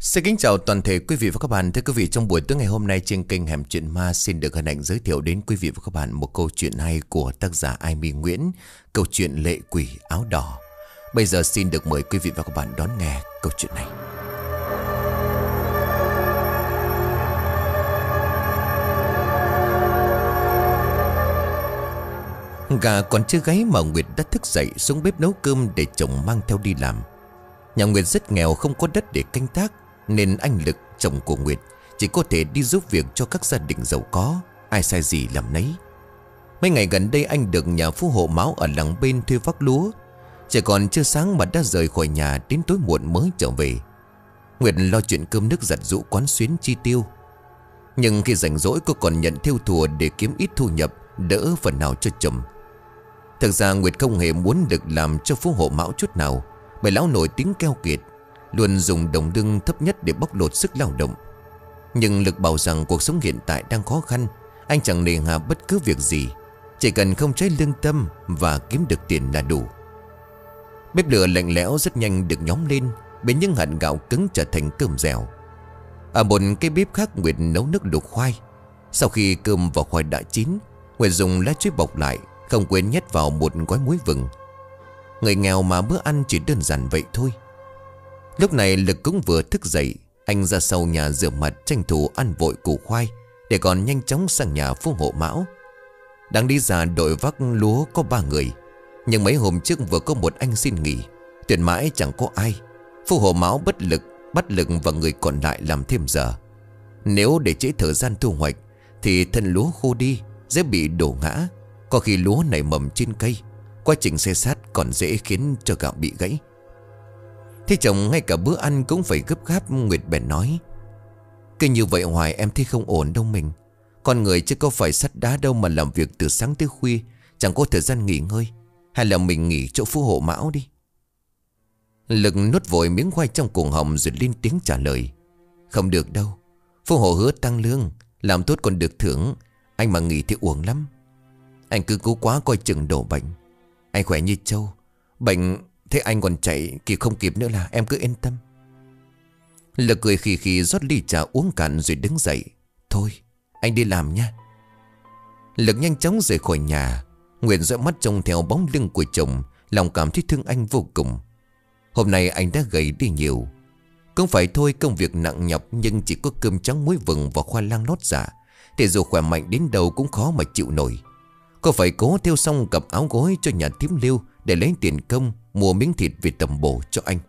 Xin kính chào toàn thể quý vị và các bạn. Thưa quý vị, trong buổi tối ngày hôm nay trên kênh Hẻm Chuyện Ma xin được hân hạnh giới thiệu đến quý vị và các bạn một câu chuyện hay của tác giả Ai My Nguyễn, câu chuyện Lệ Quỷ Áo Đỏ. Bây giờ xin được mời quý vị và các bạn đón nghe câu chuyện này. Gà còn chưa gáy mà Nguyệt đã thức dậy xuống bếp nấu cơm để chồng mang theo đi làm. Nhà Nguyệt rất nghèo, không có đất để canh tác, nên anh Lực, chồng của Nguyệt, chỉ có thể đi giúp việc cho các gia đình giàu có, ai sai gì làm nấy. Mấy ngày gần đây anh được nhà phú hộ Mão ở làng bên thuê vác lúa. Trời còn chưa sáng mà đã rời khỏi nhà, đến tối muộn mới trở về. Nguyệt lo chuyện cơm nước giặt giũ quán xuyến chi tiêu. Nhưng khi rảnh rỗi cô còn nhận thêu thùa để kiếm ít thu nhập, đỡ phần nào cho chồng. Thực ra Nguyệt không hề muốn được làm cho phú hộ Mão chút nào, bởi lão nổi tiếng keo kiệt, luôn dùng đồng lương thấp nhất để bóc lột sức lao động. Nhưng Lực bảo rằng cuộc sống hiện tại đang khó khăn, anh chẳng nề hà bất cứ việc gì, chỉ cần không trái lương tâm và kiếm được tiền là đủ. Bếp lửa lạnh lẽo rất nhanh được nhóm lên, biến những hạt gạo cứng trở thành cơm dẻo. Ở một cái bếp khác, Nguyệt nấu nước luộc khoai. Sau khi cơm và khoai đã chín, Nguyệt dùng lá chuối bọc lại, không quên nhét vào một gói muối vừng. Người nghèo mà bữa ăn chỉ đơn giản vậy thôi. Lúc này Lực cũng vừa thức dậy. Anh ra sau nhà rửa mặt, tranh thủ ăn vội củ khoai để còn nhanh chóng sang nhà phú hộ Mão. Đang đi ra đội vác lúa có 3 người, nhưng mấy hôm trước vừa có một anh xin nghỉ, tuyển mãi chẳng có ai. Phú hộ Mão bất lực bắt Lực và người còn lại làm thêm giờ. Nếu để trễ thời gian thu hoạch thì thân lúa khô đi, dễ bị đổ ngã. Có khi lúa nảy mầm trên cây, quá trình xay sát còn dễ khiến cho gạo bị gãy. Thế chồng ngay cả bữa ăn cũng phải gấp gáp. Nguyệt bèn nói: cứ như vậy hoài em thấy không ổn đâu mình. Con người chứ có phải sắt đá đâu mà làm việc từ sáng tới khuya, chẳng có thời gian nghỉ ngơi. Hay là mình nghỉ chỗ phú hộ Mão đi. Lực nuốt vội miếng khoai trong cuồng họng rồi lên tiếng trả lời: không được đâu, phú hộ hứa tăng lương, làm tốt còn được thưởng. Anh mà nghỉ thì uổng lắm. Anh cứ cố quá coi chừng đổ bệnh. Anh khỏe như trâu, bệnh thế anh còn chạy kịp không kịp nữa là em cứ yên tâm. Lực cười khì khì rót ly trà uống cạn rồi đứng dậy: thôi anh đi làm nha. Lực nhanh chóng rời khỏi nhà. Nguyệt dõi mắt trông theo bóng lưng của chồng, lòng cảm thấy thương anh vô cùng. Hôm nay anh đã gầy đi nhiều. Cũng phải thôi, công việc nặng nhọc, nhưng chỉ có cơm trắng muối vừng và khoai lang lót dạ thì dù khỏe mạnh đến đâu cũng khó mà chịu nổi. Cô phải cố thêu xong cặp áo gối cho nhà thím Liêu để lấy tiền công mua miếng thịt về tầm bổ cho anh.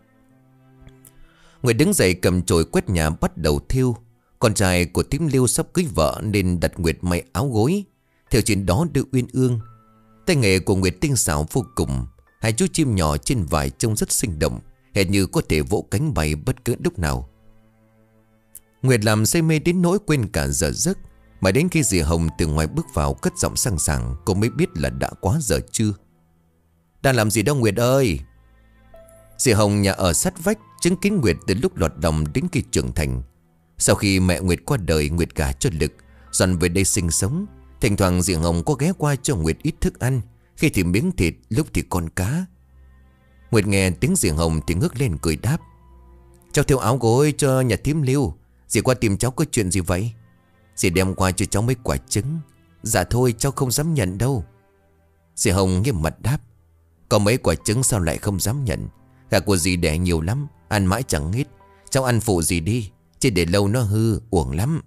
Nguyệt đứng dậy cầm chổi quét nhà bắt đầu thêu. Con trai của thím Liêu sắp cưới vợ nên đặt Nguyệt may áo gối, theo chuyện đó đưa uyên ương. Tay nghề của Nguyệt tinh xảo vô cùng. Hai chú chim nhỏ trên vải trông rất sinh động, hệt như có thể vỗ cánh bay bất cứ lúc nào. Nguyệt làm say mê đến nỗi quên cả giờ giấc. Mà đến khi dì Hồng từ ngoài bước vào cất giọng sang sảng, cô mới biết là đã quá giờ trưa. Đang làm gì đâu Nguyệt ơi? Dì Hồng nhà ở sát vách, chứng kiến Nguyệt từ lúc lọt lòng đến khi trưởng thành. Sau khi mẹ Nguyệt qua đời, Nguyệt gả cho Lực, dọn về đây sinh sống. Thỉnh thoảng dì Hồng có ghé qua cho Nguyệt ít thức ăn, khi thì miếng thịt, lúc thì con cá. Nguyệt nghe tiếng dì Hồng thì ngước lên cười đáp: cháu thêu áo gối cho nhà thím Liêu. Dì qua tìm cháu có chuyện gì vậy? Dì đem qua cho cháu mấy quả trứng. Dạ thôi cháu không dám nhận đâu. Dì Hồng nghiêm mặt đáp: có mấy quả trứng sao lại không dám nhận? Gà của dì đẻ nhiều lắm, ăn mãi chẳng hết. Cháu ăn phụ dì đi, chứ để lâu nó hư, uổng lắm.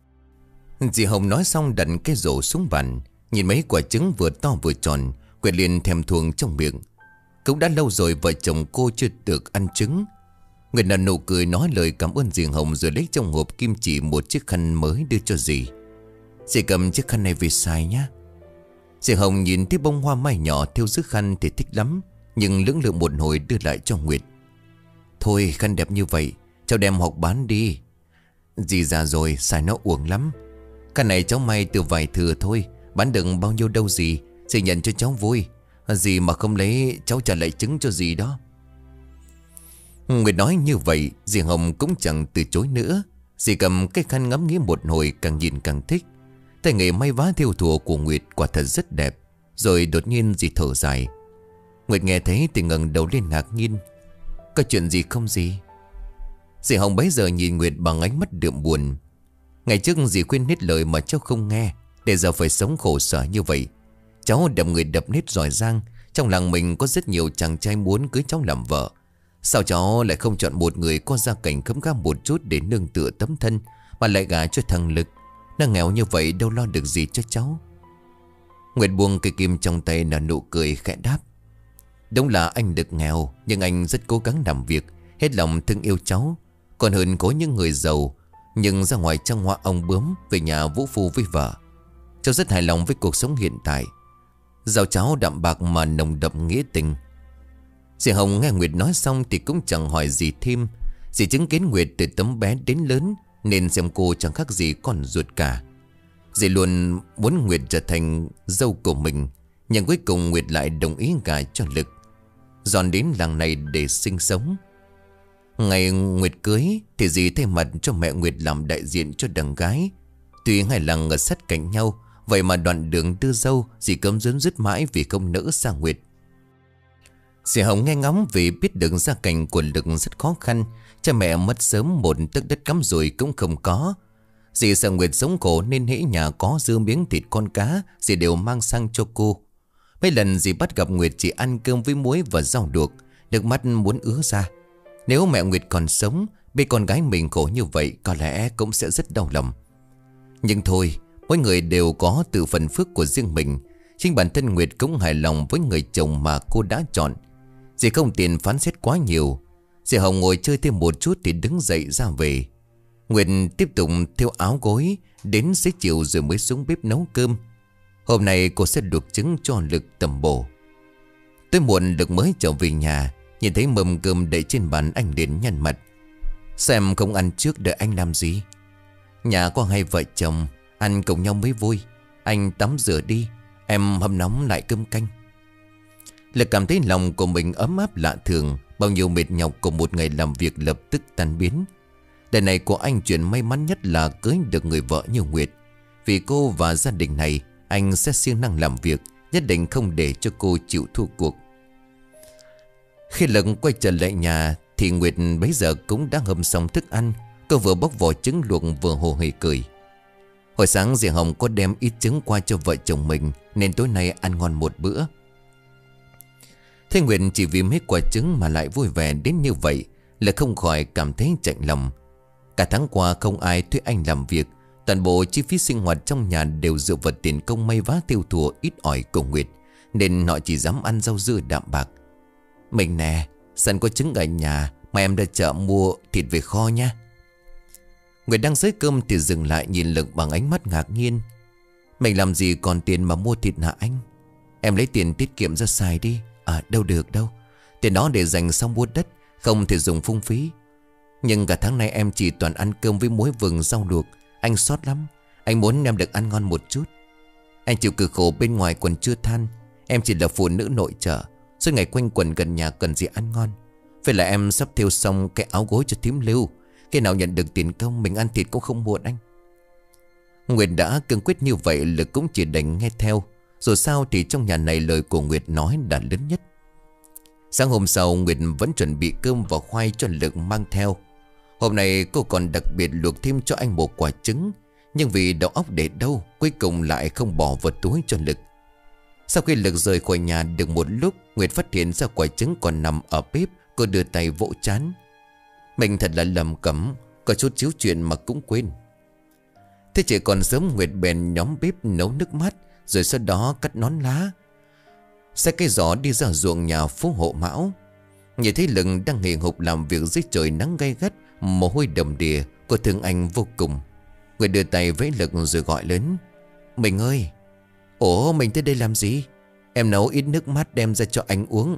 Dì Hồng nói xong đặt cái rổ xuống bàn, nhìn mấy quả trứng vừa to vừa tròn, Nguyệt liền thèm thuồng trong miệng. Cũng đã lâu rồi vợ chồng cô chưa được ăn trứng. Nguyệt nở nụ cười nói lời cảm ơn dì Hồng, rồi lấy trong hộp kim chỉ một chiếc khăn mới đưa cho dì. Dì cầm chiếc khăn này về xài nhá. Dì Hồng nhìn thấy bông hoa mai nhỏ theo dưới khăn thì thích lắm, nhưng lưỡng lự một hồi đưa lại cho Nguyệt. Thôi khăn đẹp như vậy cháu đem học bán đi. Dì già rồi xài nó uổng lắm. Khăn này cháu may từ vải thừa thôi, bán được bao nhiêu đâu dì. Dì nhận cho cháu vui. Dì mà không lấy cháu trả lại trứng cho dì đó. Nguyệt nói như vậy, dì Hồng cũng chẳng từ chối nữa. Dì cầm cái khăn ngắm nghía một hồi, càng nhìn càng thích. Tay nghề may vá thêu thùa của Nguyệt quả thật rất đẹp. Rồi đột nhiên dì thở dài. Nguyệt nghe thấy thì ngẩng đầu lên ngạc nhiên. Có chuyện gì không dì? Dì Hồng bấy giờ nhìn Nguyệt bằng ánh mắt đượm buồn. Ngày trước dì khuyên hết lời mà cháu không nghe, để giờ phải sống khổ sở như vậy. Cháu đập người đập nết giỏi giang. Trong làng mình có rất nhiều chàng trai muốn cưới cháu làm vợ. Sao cháu lại không chọn một người có gia cảnh khấm khá một chút để nương tựa tấm thân, mà lại gả cho thằng Lực? Nó nghèo như vậy đâu lo được gì cho cháu. Nguyệt buông cây kim trong tay nở nụ cười khẽ đáp. Đúng là anh Lực nghèo, nhưng anh rất cố gắng làm việc, hết lòng thương yêu cháu. Còn hơn có những người giàu, nhưng ra ngoài trăng hoa ông bướm, về nhà vũ phu với vợ. Cháu rất hài lòng với cuộc sống hiện tại. Giàu cháu đạm bạc mà nồng đậm nghĩa tình. Dì Hồng nghe Nguyệt nói xong thì cũng chẳng hỏi gì thêm. Dì chứng kiến Nguyệt từ tấm bé đến lớn, nên xem cô chẳng khác gì con ruột cả. Dì luôn muốn Nguyệt trở thành dâu của mình, nhưng cuối cùng Nguyệt lại đồng ý gả cho Lực, dọn đến làng này để sinh sống. Ngày Nguyệt cưới thì dì thay mặt cho mẹ Nguyệt làm đại diện cho đằng gái. Tuy hai làng ở sát cạnh nhau, vậy mà đoạn đường đưa dâu dì cấm dứt dứt mãi vì không nỡ xa Nguyệt. Dì Hồng nghe ngóng vì biết được gia cảnh của Lực rất khó khăn. Cha mẹ mất sớm, một tấc đất cắm rùi cũng không có. Dì sợ Nguyệt sống khổ nên hễ nhà có dư miếng thịt con cá, dì đều mang sang cho cô. Mấy lần dì bắt gặp Nguyệt chỉ ăn cơm với muối và rau luộc, nước mắt muốn ứa ra. Nếu mẹ Nguyệt còn sống, biết con gái mình khổ như vậy, có lẽ cũng sẽ rất đau lòng. Nhưng thôi, mỗi người đều có tự phần phước của riêng mình. Chính bản thân Nguyệt cũng hài lòng với người chồng mà cô đã chọn. Dì không tiền phán xét quá nhiều. Dì Hồng ngồi chơi thêm một chút thì đứng dậy ra về. Nguyệt tiếp tục thêu áo gối, đến xế chiều rồi mới xuống bếp nấu cơm. Hôm nay cô sẽ luộc trứng cho Lực tầm bổ. Tới muộn Lực mới trở về nhà, nhìn thấy mâm cơm đậy trên bàn, anh liền nhăn mặt. Xem không ăn trước đợi anh làm gì? Nhà có hai vợ chồng, ăn cùng nhau mới vui. Anh tắm rửa đi, em hâm nóng lại cơm canh. Lực cảm thấy lòng của mình ấm áp lạ thường. Bao nhiêu mệt nhọc của một ngày làm việc lập tức tan biến. Đời này của anh chuyện may mắn nhất là cưới được người vợ như Nguyệt. Vì cô và gia đình này, anh sẽ siêng năng làm việc, nhất định không để cho cô chịu thua cuộc. Khi Lực quay trở lại nhà thì Nguyệt bấy giờ cũng đã hâm xong thức ăn. Cô vừa bóc vỏ trứng luộc vừa hồ hởi cười. Hồi sáng dì Hồng có đem ít trứng qua cho vợ chồng mình, nên tối nay ăn ngon một bữa. Thế Nguyệt chỉ vì mấy quả trứng mà lại vui vẻ đến như vậy là không khỏi cảm thấy chạnh lòng. Cả tháng qua không ai thuê anh làm việc, toàn bộ chi phí sinh hoạt trong nhà đều dựa vào tiền công may vá tiêu thụ ít ỏi của Nguyệt, nên họ chỉ dám ăn rau dưa đạm bạc. Mình nè, sẵn có trứng ở nhà mà em ra chợ mua thịt về kho nha. Nguyệt đang xới cơm thì dừng lại nhìn Lực bằng ánh mắt ngạc nhiên. Mình làm gì còn tiền mà mua thịt hả anh? Em lấy tiền tiết kiệm ra xài đi. À đâu được đâu, tiền đó để dành xong mua đất, không thể dùng phung phí. Nhưng cả tháng nay em chỉ toàn ăn cơm với muối vừng rau luộc. Anh xót lắm, anh muốn em được ăn ngon một chút. Anh chịu cực khổ bên ngoài còn chưa than. Em chỉ là phụ nữ nội trợ, suốt ngày quanh quẩn gần nhà cần gì ăn ngon. Vậy là em sắp thêu xong cái áo gối cho thím Lưu. Khi nào nhận được tiền công mình ăn thịt cũng không muộn anh. Nguyệt đã cương quyết như vậy, Lực cũng chỉ đành nghe theo. Dù sao thì trong nhà này lời của Nguyệt nói đã lớn nhất. Sáng hôm sau Nguyệt vẫn chuẩn bị cơm và khoai cho Lực mang theo. Hôm nay cô còn đặc biệt luộc thêm cho anh một quả trứng. Nhưng vì đầu óc để đâu, cuối cùng lại không bỏ vào túi cho Lực. Sau khi Lực rời khỏi nhà được một lúc, Nguyệt phát hiện ra quả trứng còn nằm ở bếp. Cô đưa tay vỗ trán. Mình thật là lầm cẩm, có chút xíu chuyện mà cũng quên. Thế chỉ còn sớm Nguyệt bèn nhóm bếp nấu nước mát, rồi sau đó cắt nón lá, xách cây giỏ đi ra ruộng nhà phú hộ Mão. Nhìn thấy Lực đang hì hục làm việc dưới trời nắng gay gắt, mồ hôi đầm đìa, cô thương anh vô cùng. Nguyệt đưa tay với Lực rồi gọi lớn. Mình ơi! Ủa mình tới đây làm gì? Em nấu ít nước mát đem ra cho anh uống.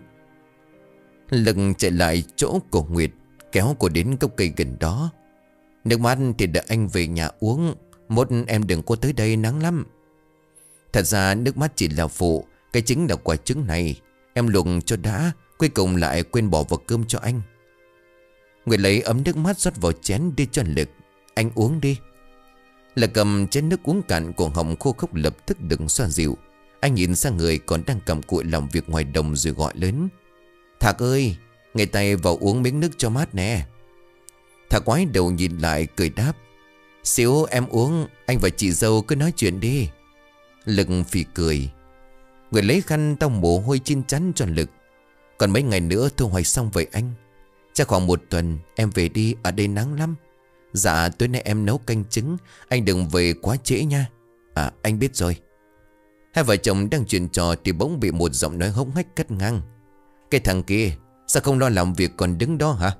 Lực chạy lại chỗ của Nguyệt, kéo cô đến gốc cây gần đó. Nước mát thì đợi anh về nhà uống, mốt em đừng có tới đây nắng lắm. Thật ra nước mắt chỉ là phụ, cái chính là quả trứng này. Em luộc cho đã, cuối cùng lại quên bỏ vào cơm cho anh. Nguyệt lấy ấm nước mắt rót vào chén đi cho Lực. Anh uống đi. Lực cầm chén nước uống cạn, cổ họng khô khốc lập tức đừng xoa dịu. Anh nhìn sang người còn đang cầm cụi làm việc ngoài đồng rồi gọi lớn. Thạc ơi, người tay vào uống miếng nước cho mát nè. Thằng quái đầu nhìn lại cười đáp: Xíu em uống, anh và chị dâu cứ nói chuyện đi. Lực phì cười: Nguyệt lấy khăn tao mồ hôi chín chắn cho Lực. Còn mấy ngày nữa thu hoạch xong vậy anh. Chắc khoảng 1 tuần em về đi, ở đây nắng lắm. Dạ tối nay em nấu canh trứng, anh đừng về quá trễ nha. À anh biết rồi. Hai vợ chồng đang chuyện trò thì bỗng bị một giọng nói hống hách cắt ngang: Cái thằng kia sao không lo làm việc còn đứng đó hả?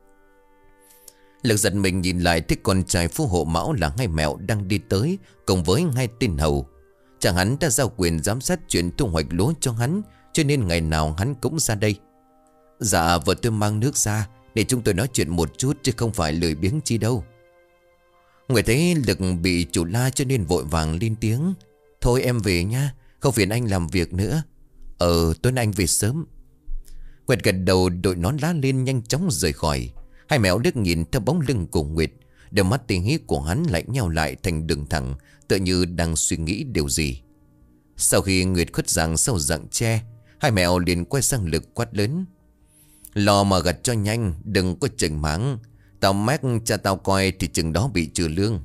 Lực giật mình nhìn lại thấy con trai phú hộ Mão là Hai Mẹo đang đi tới cùng với 2 tên hầu. Chẳng hắn đã giao quyền giám sát chuyện thu hoạch lúa cho hắn, cho nên ngày nào hắn cũng ra đây. Dạ vợ tôi mang nước ra để chúng tôi nói chuyện một chút, chứ không phải lười biếng chi đâu. Người thấy Lực bị chủ la cho nên vội vàng lên tiếng: Thôi em về nha, không phiền anh làm việc nữa. Tối nay anh về sớm. Nguyệt gật đầu đội nón lá lên nhanh chóng rời khỏi. Hai Mẹo đứt nhìn theo bóng lưng của Nguyệt. Đôi mắt tinh hí của hắn lại nheo lại thành đường thẳng, tựa như đang suy nghĩ điều gì. Sau khi Nguyệt khuất dạng sau rặng tre, Hai Mẹo liền quay sang Lực quát lớn: Lo mà gặt cho nhanh, đừng có chừng mắng. Tao mách cha tao coi thì chừng đó bị trừ lương.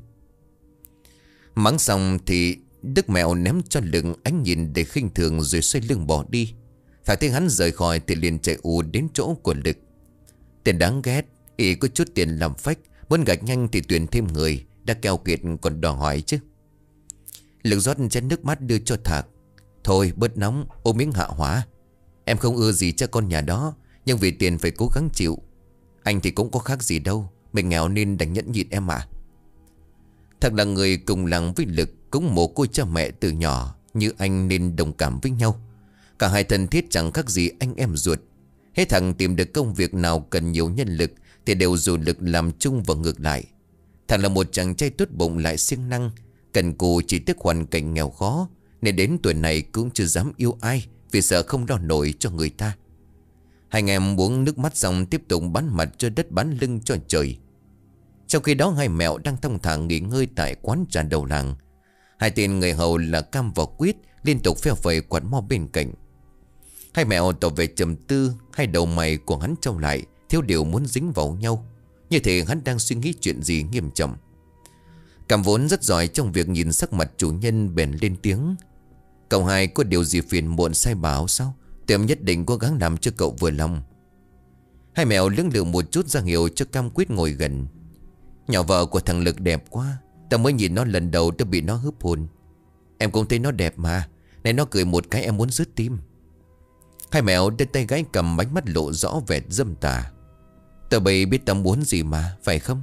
Mắng xong thì Đức Mẹo ném cho Lực ánh nhìn để khinh thường rồi xoay lưng bỏ đi. Thả thấy hắn rời khỏi thì liền chạy ù đến chỗ của Lực. Tiền đáng ghét, ý có chút tiền làm phách, muốn gạch nhanh thì tuyển thêm người, đã keo kiệt còn đòi hỏi chứ. Lực rót chén nước mắt đưa cho Thạc: Thôi bớt nóng, ôm miếng hạ hỏa. Em không ưa gì cha con nhà đó, nhưng vì tiền phải cố gắng chịu. Anh thì cũng có khác gì đâu, mình nghèo nên đành nhẫn nhịn em ạ. Thật là người cùng làng với Lực, cũng mồ côi cha mẹ từ nhỏ như anh nên đồng cảm với nhau. Cả hai thân thiết chẳng khác gì anh em ruột. Hết thằng tìm được công việc nào cần nhiều nhân lực thì đều dồn lực làm chung và ngược lại. Thằng là một chàng trai tốt bụng lại siêng năng, cần cù chỉ tiếc hoàn cảnh nghèo khó, nên đến tuổi này cũng chưa dám yêu ai vì sợ không lo nổi cho người ta. Hai anh em uống nước mắt xong tiếp tục bán mặt cho đất bán lưng cho trời. Trong khi đó Hai Mẹo đang thong thả nghỉ ngơi tại quán trà đầu làng. Hai tên người hầu là Cam và Quyết liên tục phe phẩy quạt mo bên cạnh. Hai Mẹo tỏ về trầm tư, hai đầu mày của hắn trao lại, thiếu điều muốn dính vào nhau. Như thể hắn đang suy nghĩ chuyện gì nghiêm trọng. Cam vốn rất giỏi trong việc nhìn sắc mặt chủ nhân bèn lên tiếng: Cậu hai có điều gì phiền muộn sai bảo sao? Tiệm nhất định cố gắng làm cho cậu vừa lòng. Hai Mẹo lưỡng lự một chút ra hiệu cho Cam Quyết ngồi gần. Nhỏ vợ của thằng Lực đẹp quá, tao mới nhìn nó lần đầu đã bị nó húp hồn. Em cũng thấy nó đẹp mà, này nó cười một cái em muốn rứt tim. Hai Mẹo đưa tay gái cầm, ánh mắt lộ rõ vẻ dâm tà: Tao bây biết tao muốn gì mà, phải không?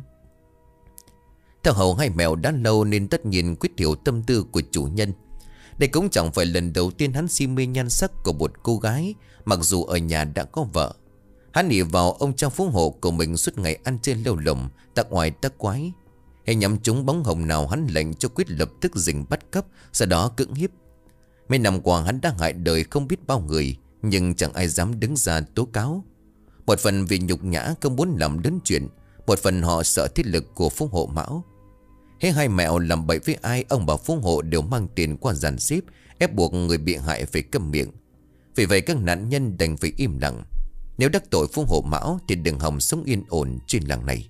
Theo hầu Hai Mẹo đã lâu nên tất nhiên Quyết hiểu tâm tư của chủ nhân. Đây cũng chẳng phải lần đầu tiên hắn si mê nhan sắc của một cô gái, mặc dù ở nhà đã có vợ. Hắn ỷ vào ông cha phú hộ của mình suốt ngày ăn chơi lêu lồng, tắc oai tắc quái. Hay nhắm trúng bóng hồng nào hắn lệnh cho Quyết lập tức dình bắt cóc, sau đó cưỡng hiếp. Mấy năm qua hắn đã hại đời không biết bao người, nhưng chẳng ai dám đứng ra tố cáo. Một phần vì nhục nhã không muốn làm lớn chuyện, một phần họ sợ thế lực của phú hộ Mão. Hết Hai Mẹo làm bậy với ai, ông bà phú hộ đều mang tiền qua dàn xếp, ép buộc người bị hại phải câm miệng. Vì vậy các nạn nhân đành phải im lặng. Nếu đắc tội phú hộ Mão thì đừng hòng sống yên ổn trên làng này.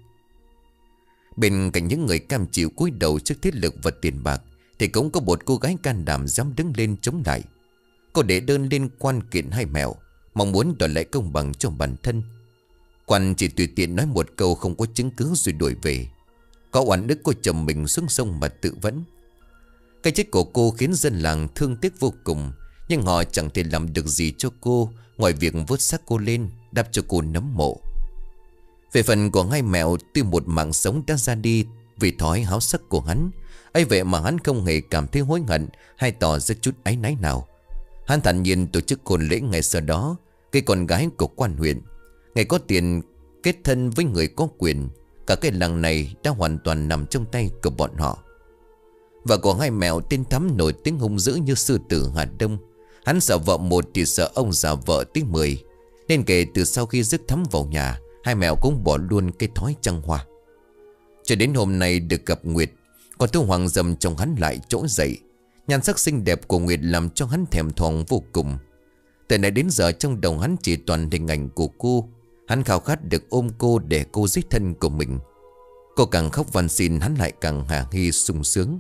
Bên cạnh những người cam chịu cúi đầu trước thế lực và tiền bạc thì cũng có một cô gái can đảm dám đứng lên chống lại. Cô để đơn lên quan kiện Hai Mẹo, mong muốn đòi lại công bằng cho bản thân. Quan chỉ tùy tiện nói một câu không có chứng cứ rồi đuổi về. Có oán đức cô chồng mình xuống sông mà tự vẫn. Cái chết của cô khiến dân làng thương tiếc vô cùng, nhưng họ chẳng thể làm được gì cho cô ngoài việc vớt xác cô lên, đắp cho cô nấm mộ. Về phần của Hai Mẹo, tuy một mạng sống đã ra đi vì thói háo sắc của hắn, ấy vậy mà hắn không hề cảm thấy hối hận hay tỏ ra chút áy náy nào. Hắn thản nhiên tổ chức hôn lễ ngày sau đó. Cái con gái của quan huyện, ngày có tiền kết thân với người có quyền. Cả cái làng này đã hoàn toàn nằm trong tay của bọn họ. Vợ của Hai Mẹo tên Thắm nổi tiếng hung dữ như sư tử Hà Đông. Hắn sợ vợ một thì sợ ông già vợ tới 10. Nên kể từ sau khi rước Thắm vào nhà, Hai Mẹo cũng bỏ luôn cái thói trăng hoa. Cho đến hôm nay được gặp Nguyệt, còn Thu Hoàng dầm trong hắn lại trỗi dậy. Nhan sắc xinh đẹp của Nguyệt làm cho hắn thèm thuồng vô cùng. Từ nãy đến giờ trong đầu hắn chỉ toàn hình ảnh của cô. Hắn khao khát được ôm cô để cô dích thân của mình, Cô càng khóc van xin, hắn lại càng hả hê sung sướng.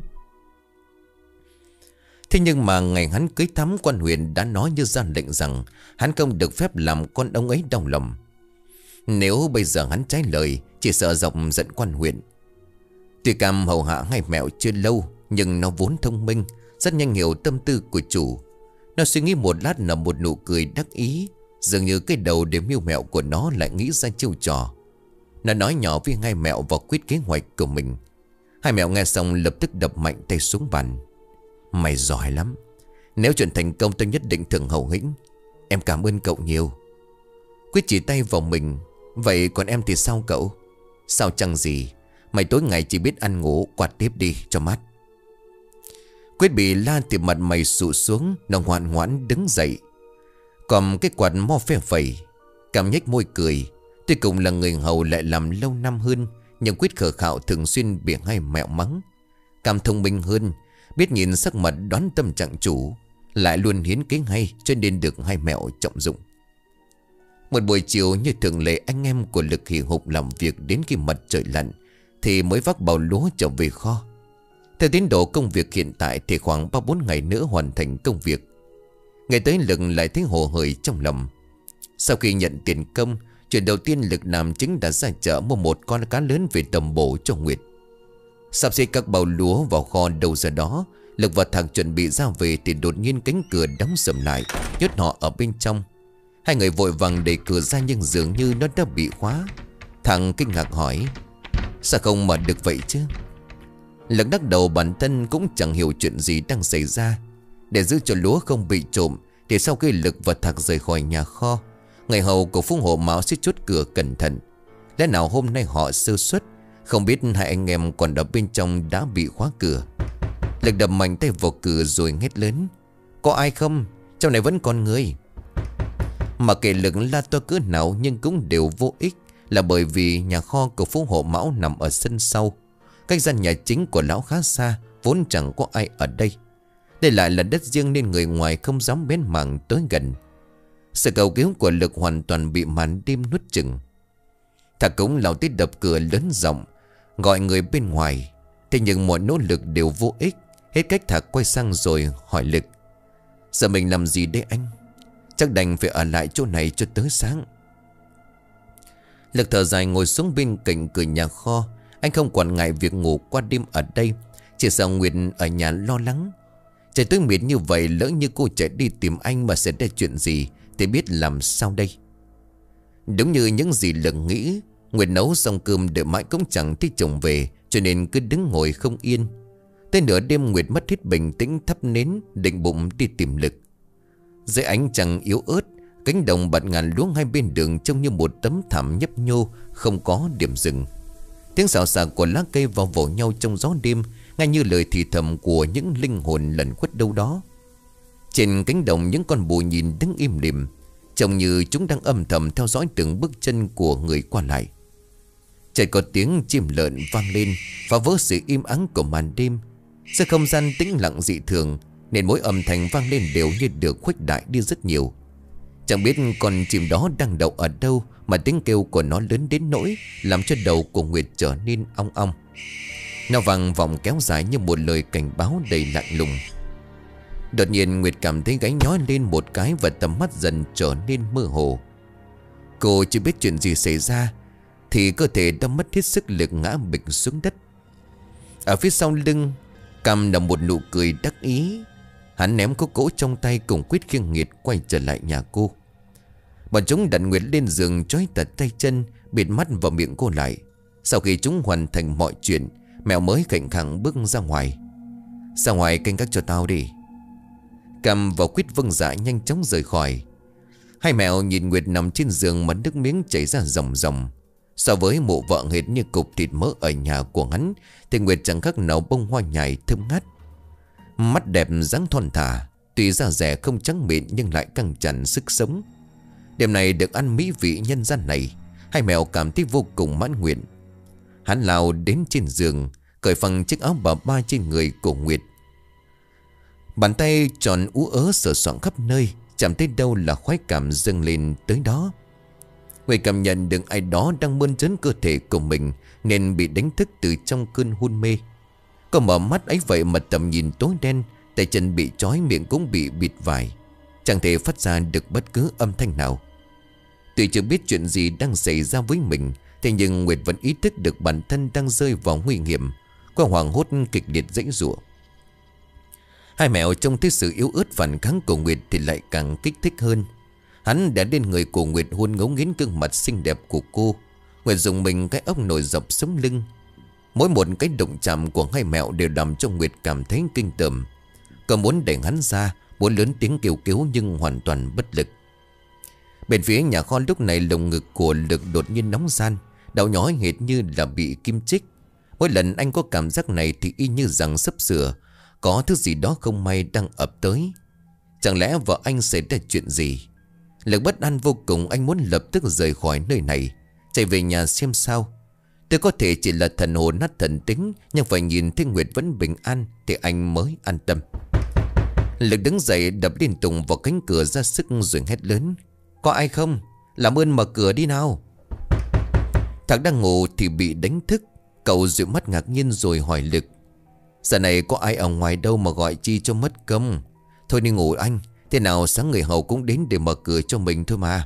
Thế nhưng mà ngày hắn cưới thắm, quan Huyền đã nói như ra lệnh rằng hắn không được phép làm con ông ấy đau lòng. Nếu bây giờ hắn trái lời, chỉ sợ Dọc giận quan Huyền. Tuy Cam hầu hạ hai mẹo chưa lâu, nhưng nó vốn thông minh, rất nhanh hiểu tâm tư của chủ. Nó suy nghĩ một lát nở một nụ cười đắc ý, dường như cái đầu để mưu mẹo của nó lại nghĩ ra chiêu trò. Nó nói nhỏ với hai mẹo và quyết kế hoạch của mình. Hai mẹo nghe xong lập tức đập mạnh tay xuống bàn. Mày giỏi lắm. Nếu chuyện thành công tôi nhất định thưởng hậu hĩnh. Em cảm ơn cậu nhiều. Quyết chỉ tay vào mình. Vậy còn em thì sao cậu? Sao chẳng gì. Mày tối ngày chỉ biết ăn ngủ, quạt tiếp đi cho mát. Quyết bị la thì mặt mày sụ xuống. Nó ngoan ngoãn đứng dậy, cầm cái quạt mo phe phẩy. Cảm nhếch môi cười. Tuy cùng là người hầu lại làm lâu năm hơn, nhưng Quyết khờ khạo thường xuyên bị hai mẹo mắng. Cảm thông minh hơn, biết nhìn sắc mặt đoán tâm trạng chủ, lại luôn hiến kế hay, cho nên được hai mẹo trọng dụng. Một buổi chiều như thường lệ, anh em của Lực hì hục làm việc đến khi mặt trời lặn thì mới vác bào lúa trở về kho. Theo tiến độ công việc hiện tại thì khoảng 3-4 ngày nữa hoàn thành công việc. Ngày tới Lực lại thấy hồ hởi trong lòng. Sau khi nhận tiền công, chuyện đầu tiên Lực làm chính là ra chợ mua một con cá lớn về tầm bổ cho Nguyệt. Sắp xếp các bao lúa vào kho đầu giờ đó, Lực và Thằng chuẩn bị ra về thì đột nhiên cánh cửa đóng sầm lại, nhốt họ ở bên trong. Hai người vội vàng đẩy cửa ra nhưng dường như nó đã bị khóa. Thằng kinh ngạc hỏi: sao không mở được vậy chứ? Lực đắc đầu bản thân cũng chẳng hiểu chuyện gì đang xảy ra. Để giữ cho lúa không bị trộm thì sau khi Lực và Thằng rời khỏi nhà kho, người hầu của Phú Hộ Mão sẽ chốt cửa cẩn thận. Lẽ nào hôm nay họ sơ suất, không biết hai anh em còn ở bên trong đã bị khóa cửa. Lực đập mạnh tay vào cửa rồi hét lớn: có ai không? Trong này vẫn còn người. Mà kể Lực la to cỡ nào nhưng cũng đều vô ích, là bởi vì nhà kho của Phú Hộ Mão nằm ở sân sau, cách gian nhà chính của lão khá xa, vốn chẳng có ai ở đây. Đây lại là đất riêng nên người ngoài không dám bén mảng tới gần. Sự cầu cứu của Lực hoàn toàn bị màn đêm nuốt chửng. Thằng cũng lao tới đập cửa lớn giọng gọi người bên ngoài. Thế nhưng mọi nỗ lực đều vô ích. Hết cách Thạc quay sang rồi hỏi Lực: giờ mình làm gì đây anh? Chắc đành phải ở lại chỗ này cho tới sáng. Lực thở dài ngồi xuống bên cạnh cửa nhà kho. Anh không quản ngại việc ngủ qua đêm ở đây, chỉ sợ Nguyệt ở nhà lo lắng. Trời tối mịt như vậy, lỡ như cô chạy đi tìm anh mà sẽ ra chuyện gì thì biết làm sao đây. Đúng như những gì Lực nghĩ, Nguyệt nấu xong cơm đợi mãi cũng chẳng thấy chồng về, cho nên cứ đứng ngồi không yên. Tới nửa đêm Nguyệt mất hết bình tĩnh, thắp nến định bụng đi tìm Lực. Dưới ánh trăng yếu ớt, cánh đồng bạt ngàn lúa hai bên đường trông như một tấm thảm nhấp nhô, không có điểm dừng. Tiếng xào xạc của lá cây vào vỗ nhau trong gió đêm, ngay như lời thì thầm của những linh hồn lẩn khuất đâu đó. Trên cánh đồng những con bù nhìn đứng im lìm, trông như chúng đang âm thầm theo dõi từng bước chân của người qua lại. Chợt có tiếng chim lợn vang lên, phá vỡ sự im ắng của màn đêm. Giữa không gian tĩnh lặng dị thường, nên mỗi âm thanh vang lên đều như được khuếch đại đi rất nhiều. Chẳng biết con chim đó đang đậu ở đâu mà tiếng kêu của nó lớn đến nỗi làm cho đầu của Nguyệt trở nên ong ong. Nó vang vọng kéo dài như một lời cảnh báo đầy lạnh lùng. Đột nhiên Nguyệt cảm thấy gáy nhói lên một cái và tầm mắt dần trở nên mơ hồ. Cô chưa biết chuyện gì xảy ra thì cơ thể đã mất hết sức lực ngã bịch xuống đất. Ở phía sau lưng Cam là một nụ cười đắc ý. Hắn ném có cỗ trong tay cùng Quyết khiêng Nguyệt quay trở lại nhà cô. Bọn chúng đặt Nguyệt lên giường, trói tật tay chân, bịt mắt và miệng cô lại. Sau khi chúng hoàn thành mọi chuyện, mèo mới khệnh khẳng bước ra ngoài. Ra ngoài canh gác cho tao đi. Cam và Quyết vâng dạ nhanh chóng rời khỏi. Hai mèo nhìn Nguyệt nằm trên giường mà nước miếng chảy ra ròng ròng. So với mụ vợ hệt như cục thịt mỡ ở nhà của hắn thì Nguyệt chẳng khác nào bông hoa nhài thơm ngát. Mắt đẹp dáng thon thả, tuy da rẻ không trắng mịn nhưng lại căng tràn sức sống. Đêm này được ăn mỹ vị nhân gian này, hai mèo cảm thấy vô cùng mãn nguyện. Hắn lao đến trên giường, cởi phăng chiếc áo bà ba trên người của Nguyệt. Bàn tay tròn ú ớ sờ soạng khắp nơi, chẳng thấy đâu là khoái cảm dâng lên tới đó. Nguyệt cảm nhận được ai đó đang mơn trớn cơ thể của mình, nên bị đánh thức từ trong cơn hôn mê. Cô mở mắt ấy vậy mà tầm nhìn tối đen, tay chân bị trói, miệng cũng bị bịt vải, chẳng thể phát ra được bất cứ âm thanh nào. Tuy chưa biết chuyện gì đang xảy ra với mình, thế nhưng Nguyệt vẫn ý thức được bản thân đang rơi vào nguy hiểm. Cô hoảng hốt kịch liệt giãy giụa. Hai mẹo trông thấy sự yếu ớt phản kháng của Nguyệt thì lại càng kích thích hơn. Hắn đã lên người của Nguyệt, hôn ngấu nghiến gương mặt xinh đẹp của cô. Nguyệt dùng mình cái ốc nổi dọc sống lưng. Mỗi một cái động chạm của hai mẹo đều làm cho Nguyệt cảm thấy kinh tởm. Cô muốn đẩy hắn ra, muốn lớn tiếng kêu cứu nhưng hoàn toàn bất lực. Bên phía nhà kho lúc này lồng ngực của Lực đột nhiên nóng ran, đau nhói hệt như là bị kim chích. Mỗi lần anh có cảm giác này thì y như rằng sắp sửa có thứ gì đó không may đang ập tới. Chẳng lẽ vợ anh xảy ra chuyện gì? Lực bất an vô cùng, anh muốn lập tức rời khỏi nơi này, chạy về nhà xem sao. Tôi có thể chỉ là thần hồn nát thần tính, nhưng phải nhìn thấy Nguyệt vẫn bình an thì anh mới an tâm. Lực đứng dậy đập liên tục vào cánh cửa ra sức rồi hét lớn: "Có ai không? Làm ơn mở cửa đi nào." Thằng đang ngủ thì bị đánh thức. Cậu dụi mắt ngạc nhiên rồi hỏi Lực: "Giờ này có ai ở ngoài đâu mà gọi chi cho mất công? Thôi đi ngủ anh, thế nào sáng người hầu cũng đến để mở cửa cho mình thôi mà."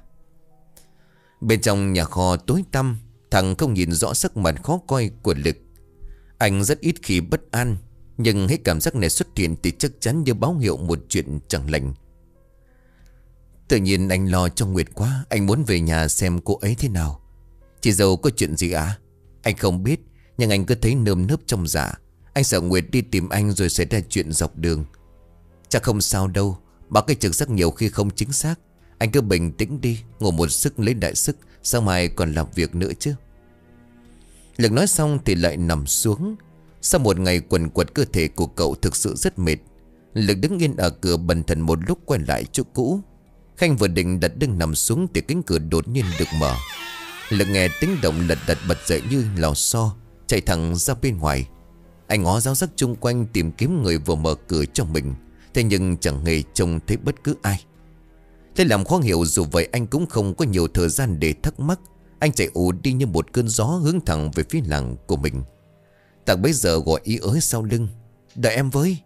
Bên trong nhà kho tối tăm, thằng không nhìn rõ sắc mặt khó coi của Lực. Anh rất ít khi bất an, nhưng hết cảm giác này xuất hiện thì chắc chắn như báo hiệu một chuyện chẳng lành. Tự nhiên anh lo cho Nguyệt quá, anh muốn về nhà xem cô ấy thế nào. "Chị dâu có chuyện gì ạ?" "Anh không biết, nhưng anh cứ thấy nơm nớp trong dạ. Anh sợ Nguyệt đi tìm anh rồi xảy ra chuyện dọc đường." "Chắc không sao đâu, bảo cái trực giác nhiều khi không chính xác. Anh cứ bình tĩnh đi, ngủ một sức lấy đại sức, sáng mai còn làm việc nữa chứ." Lực nói xong thì lại nằm xuống. Sau một ngày quần quật, cơ thể của cậu thực sự rất mệt. Lực đứng yên ở cửa bần thần một lúc quay lại chỗ cũ. Khanh vừa định đặt lưng nằm xuống thì cánh cửa đột nhiên được mở. Lực nghe tiếng động lật đật bật dậy như lò xo, chạy thẳng ra bên ngoài. Anh ngó giáo giác chung quanh tìm kiếm người vừa mở cửa cho mình, thế nhưng chẳng hề trông thấy bất cứ ai. Thế làm khó hiểu, dù vậy anh cũng không có nhiều thời gian để thắc mắc. Anh chạy ù đi như một cơn gió hướng thẳng về phía làng của mình. Thằng bấy giờ gọi ý ới sau lưng: "Đợi em với."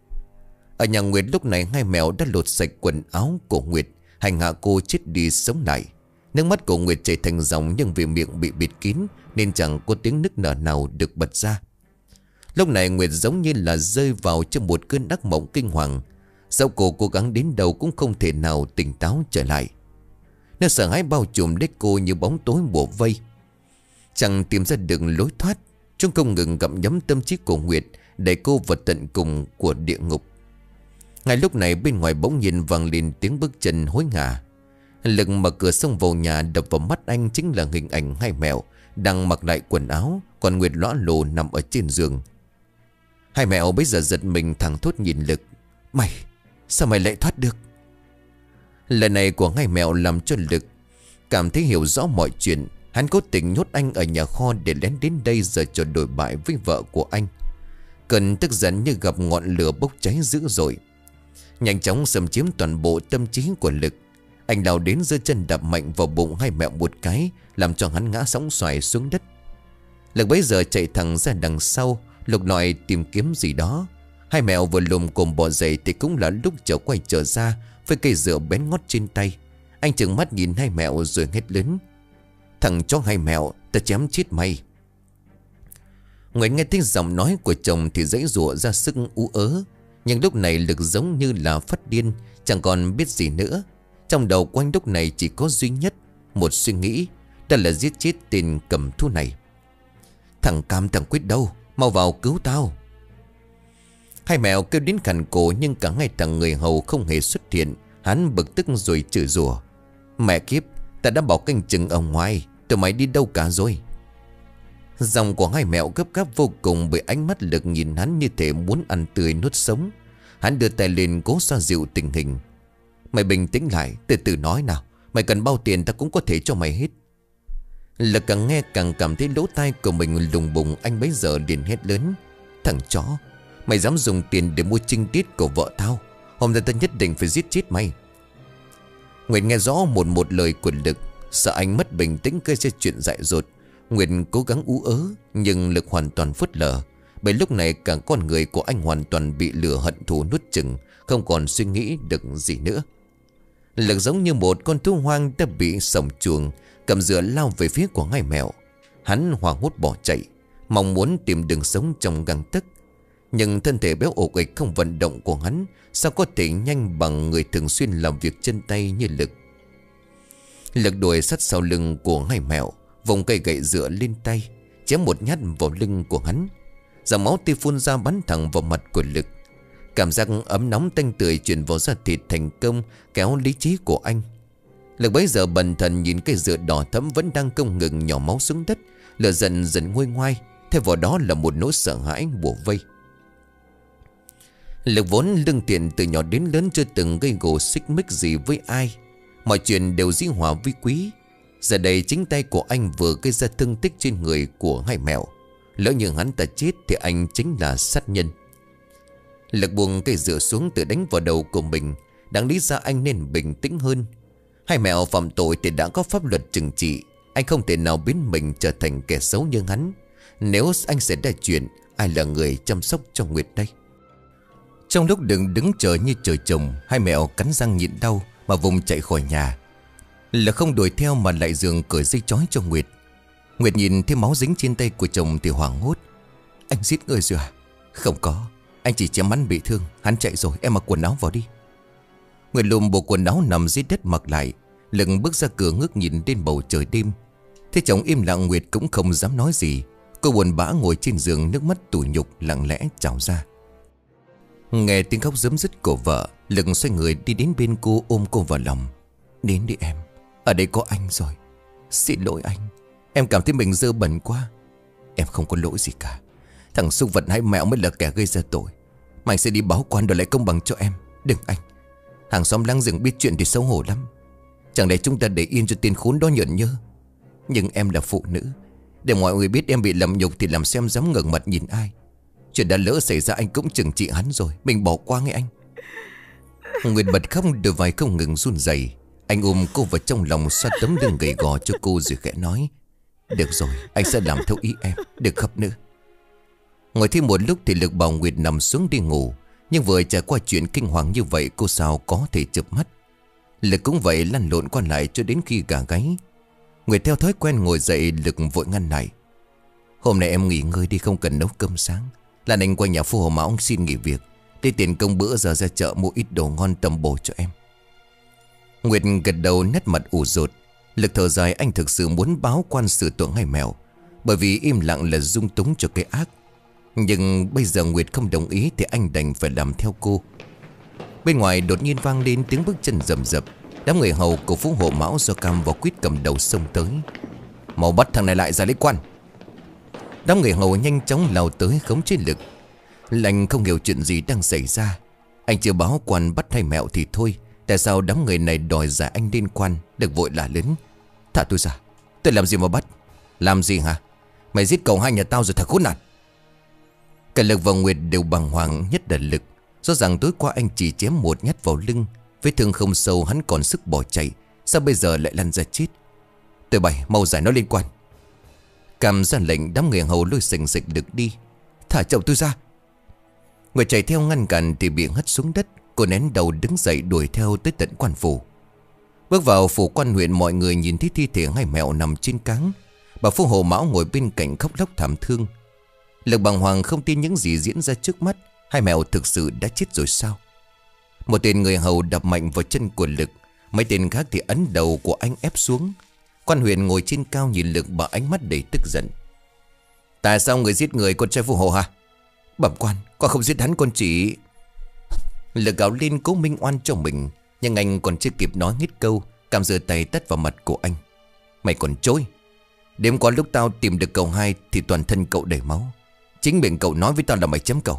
Ở nhà Nguyệt lúc này hai mèo đã lột sạch quần áo của Nguyệt, hành hạ cô chết đi sống lại. Nước mắt của Nguyệt chảy thành dòng, nhưng vì miệng bị bịt kín nên chẳng có tiếng nức nở nào được bật ra. Lúc này Nguyệt giống như là rơi vào trong một cơn ác mộng kinh hoàng. Dẫu cô cố gắng đến đâu cũng không thể nào tỉnh táo trở lại. Nó sợ hãi bao trùm lấy cô như bóng tối bủa vây. Chẳng tìm ra được lối thoát. Chúng không ngừng gặm nhấm tâm trí của Nguyệt, đẩy cô vào tận cùng của địa ngục. Ngay lúc này bên ngoài bỗng nhiên vang lên tiếng bước chân hối hả. Lực mở cửa xông vào nhà, đập vào mắt anh chính là hình ảnh hai mèo đang mặc lại quần áo, còn Nguyệt lõa lồ nằm ở trên giường. Hai mèo bây giờ giật mình thẳng thốt nhìn Lực: "Mày, sao mày lại thoát được?" Lời này của hai mèo làm cho Lực cảm thấy hiểu rõ mọi chuyện. Hắn cố tình nhốt anh ở nhà kho để lén đến đây giờ cho đổi bại với vợ của anh. Cơn tức giận như gặp ngọn lửa bốc cháy dữ dội, nhanh chóng xâm chiếm toàn bộ tâm trí của Lực. Anh lao đến giơ chân đạp mạnh vào bụng hai mẹo một cái, làm cho hắn ngã sóng xoài xuống đất. Lực bấy giờ chạy thẳng ra đằng sau, lục lọi tìm kiếm gì đó. Hai mẹo vừa lùm cồm bò dậy thì cũng là lúc trở quay trở ra với cây rượu bén ngót trên tay. Anh trừng mắt nhìn hai mẹo rồi hét lớn: "Thằng chó hai mẹo, ta chém chết mày!" Nguyệt nghe tiếng giọng nói của chồng thì giãy giụa ra sức ú ớ. Nhưng lúc này Lực giống như là phát điên, chẳng còn biết gì nữa. Trong đầu quanh lúc này chỉ có duy nhất một suy nghĩ, đó là giết chết tên cầm thú này. "Thằng Cam thằng Quyết đâu? Mau vào cứu tao!" Hai mẹo kêu đến khàn cổ, nhưng cả hai thằng người hầu không hề xuất hiện. Hắn bực tức rồi chửi rủa: "Mẹ kiếp, ta đã bảo canh chừng ở ngoài, tụi mày đi đâu cả rồi?" Dòng của hai mẹo gấp gáp vô cùng, bởi ánh mắt Lực nhìn hắn như thể muốn ăn tươi nuốt sống. Hắn đưa tay lên cố xoa dịu tình hình: "Mày bình tĩnh lại, từ từ nói nào. Mày cần bao tiền ta cũng có thể cho mày hết." Lực càng nghe càng cảm thấy lỗ tai của mình lùng bùng. Anh bấy giờ liền hét lớn: "Thằng chó, mày dám dùng tiền để mua trinh tiết của vợ tao, hôm nay ta nhất định phải giết chết mày." Nguyệt nghe rõ một lời của Lực, Sợ anh mất bình tĩnh gây ra chuyện dại dột, Nguyệt cố gắng ú ớ nhưng Lực hoàn toàn phớt lờ. Bởi lúc này cả con người của anh hoàn toàn bị lửa hận thù nuốt chửng, không còn suy nghĩ được gì nữa. Lực giống như một con thú hoang đã bị sổng chuồng, cầm dựa lao về phía của Hai Mẹo. Hắn hoảng hốt bỏ chạy, mong muốn tìm đường sống trong gang tấc. Nhưng thân thể béo ổ ịch không vận động của hắn sao có thể nhanh bằng người thường xuyên làm việc chân tay như Lực. Lực đuổi sát sau lưng của Hai Mẹo, vùng cây gậy dựa lên tay, chém một nhát vào lưng của hắn. Dòng máu tươi phun ra bắn thẳng vào mặt của Lực. Cảm giác ấm nóng tanh tưởi truyền vào da thịt thành công kéo lý trí của anh. Lực bấy giờ bần thần nhìn cây dựa đỏ thẫm vẫn đang không ngừng nhỏ máu xuống đất. Lửa dần dần nguôi ngoai, thay vào đó là một nỗi sợ hãi bủa vây. Lực vốn lương thiện từ nhỏ đến lớn chưa từng gây gổ xích mích gì với ai. Mọi chuyện đều dĩ hòa vi quý. Giờ đây chính tay của anh vừa gây ra thương tích trên người của Hai Mẹo. Lỡ như hắn ta chết thì anh chính là sát nhân. Lực buông cây dựa xuống tự đánh vào đầu của mình. Đáng lý ra anh nên bình tĩnh hơn. Hai Mẹo phạm tội thì đã có pháp luật trừng trị. Anh không thể nào biến mình trở thành kẻ xấu như hắn. Nếu anh xảy ra chuyện, ai là người chăm sóc cho Nguyệt đây? Trong lúc đứng chờ như trời trồng, Hai Mẹo cắn răng nhịn đau mà vùng chạy khỏi nhà. Là không đuổi theo mà lại giường cởi dây trói cho Nguyệt. Nguyệt nhìn thấy máu dính trên tay của chồng thì hoảng hốt. Anh giết người rồi à? Không có, anh chỉ chém hắn bị thương. Hắn chạy rồi, em mặc quần áo vào đi. Nguyệt lùm bộ quần áo nằm dưới đất mặc lại. Lực bước ra cửa ngước nhìn lên bầu trời đêm. Thế chồng im lặng, Nguyệt cũng không dám nói gì. Cô buồn bã ngồi trên giường, nước mắt tủi nhục lặng lẽ trào ra. Nghe tiếng khóc rấm rứt của vợ, Lực xoay người đi đến bên cô, ôm cô vào lòng. Đến đi em, ở đây có anh rồi. Xin lỗi anh, em cảm thấy mình dơ bẩn quá. Em không có lỗi gì cả. Thằng súc vật Hai Mẹo mới là kẻ gây ra tội. Mà anh sẽ đi báo quan đòi lại công bằng cho em. Đừng anh, hàng xóm láng giềng biết chuyện thì xấu hổ lắm. Chẳng lẽ chúng ta để yên cho tên khốn đó nhởn nhơ? Nhưng em là phụ nữ, để mọi người biết em bị lầm nhục thì làm xem dám ngẩng mặt nhìn ai. Chuyện đã lỡ xảy ra anh cũng trừng trị hắn rồi. Mình bỏ qua nghe anh. Nguyệt bật khóc, đôi vai không ngừng run rẩy. Anh ôm cô vào trong lòng, xoa tấm lưng gầy gò cho cô rồi khẽ nói. Được rồi, anh sẽ làm theo ý em. Đừng khóc nữa. Ngồi thêm một lúc thì Lực bảo Nguyệt nằm xuống đi ngủ. Nhưng vừa trải qua chuyện kinh hoàng như vậy, cô sao có thể chợp mắt. Lực cũng vậy, lăn lộn qua lại cho đến khi gà gáy. Nguyệt theo thói quen ngồi dậy, Lực vội ngăn lại. Hôm nay em nghỉ ngơi đi, không cần nấu cơm sáng. Lan anh qua nhà Phu Hồ Mão xin nghỉ việc, để tiền công bữa giờ ra chợ mua ít đồ ngon tầm bổ cho em. Nguyệt gật đầu, nét mặt ủ rột. Lực thở dài, anh thực sự muốn báo quan xử tội Hai Mẹo, bởi vì im lặng là dung túng cho cái ác. Nhưng bây giờ Nguyệt không đồng ý thì anh đành phải làm theo cô. Bên ngoài đột nhiên vang lên tiếng bước chân rầm rập. Đám người hầu của Phú Hộ Mão do Cam và Quýt cầm đầu xông tới. Mau bắt thằng này lại ra lấy quan. Đám người hầu nhanh chóng lao tới khống chế Lực. Lành không hiểu chuyện gì đang xảy ra. Anh chưa báo quan bắt Hai Mẹo thì thôi, tại sao đám người này đòi giải anh liên quan? Lực vội la lớn. Thả tôi ra, tôi làm gì mà bắt? Làm gì hả? Mày giết cậu hai nhà tao rồi, thằng khốn nạn. Cả Lực và Nguyệt đều bàng hoàng, nhất là Lực. Rõ ràng tối qua anh chỉ chém một nhát vào lưng, vết thương không sâu, hắn còn sức bỏ chạy. Sao bây giờ lại lăn ra chết? Tôi bày, mau giải nó liên quan. Cam ra lệnh, đám người hầu lôi sành sạch Lực đi. Thả chồng tôi ra. Người chạy theo ngăn cản thì bị hất xuống đất. Cô nén đầu đứng dậy đuổi theo tới tận quan phủ. Bước vào phủ quan huyện, mọi người nhìn thấy thi thể Hai Mẹo nằm trên cáng. Bà Phu Hồ Mão ngồi bên cạnh khóc lóc thảm thương. Lực bàng hoàng không tin những gì diễn ra trước mắt. Hai Mẹo thực sự đã chết rồi sao? Một tên người hầu đập mạnh vào chân của Lực. Mấy tên khác thì ấn đầu của anh ép xuống. Quan huyện ngồi trên cao nhìn Lực bằng ánh mắt đầy tức giận. Tại sao người giết người con trai Phu Hồ hả? Bẩm quan, con không giết hắn, con chỉ... Lực gào lên cố minh oan cho mình. Nhưng anh còn chưa kịp nói hết câu, Cam giơ tay tát vào mặt của anh. Mày còn chối. Đêm qua lúc tao tìm được cậu hai thì toàn thân cậu đầy máu. Chính miệng cậu nói với tao là mày chém cậu.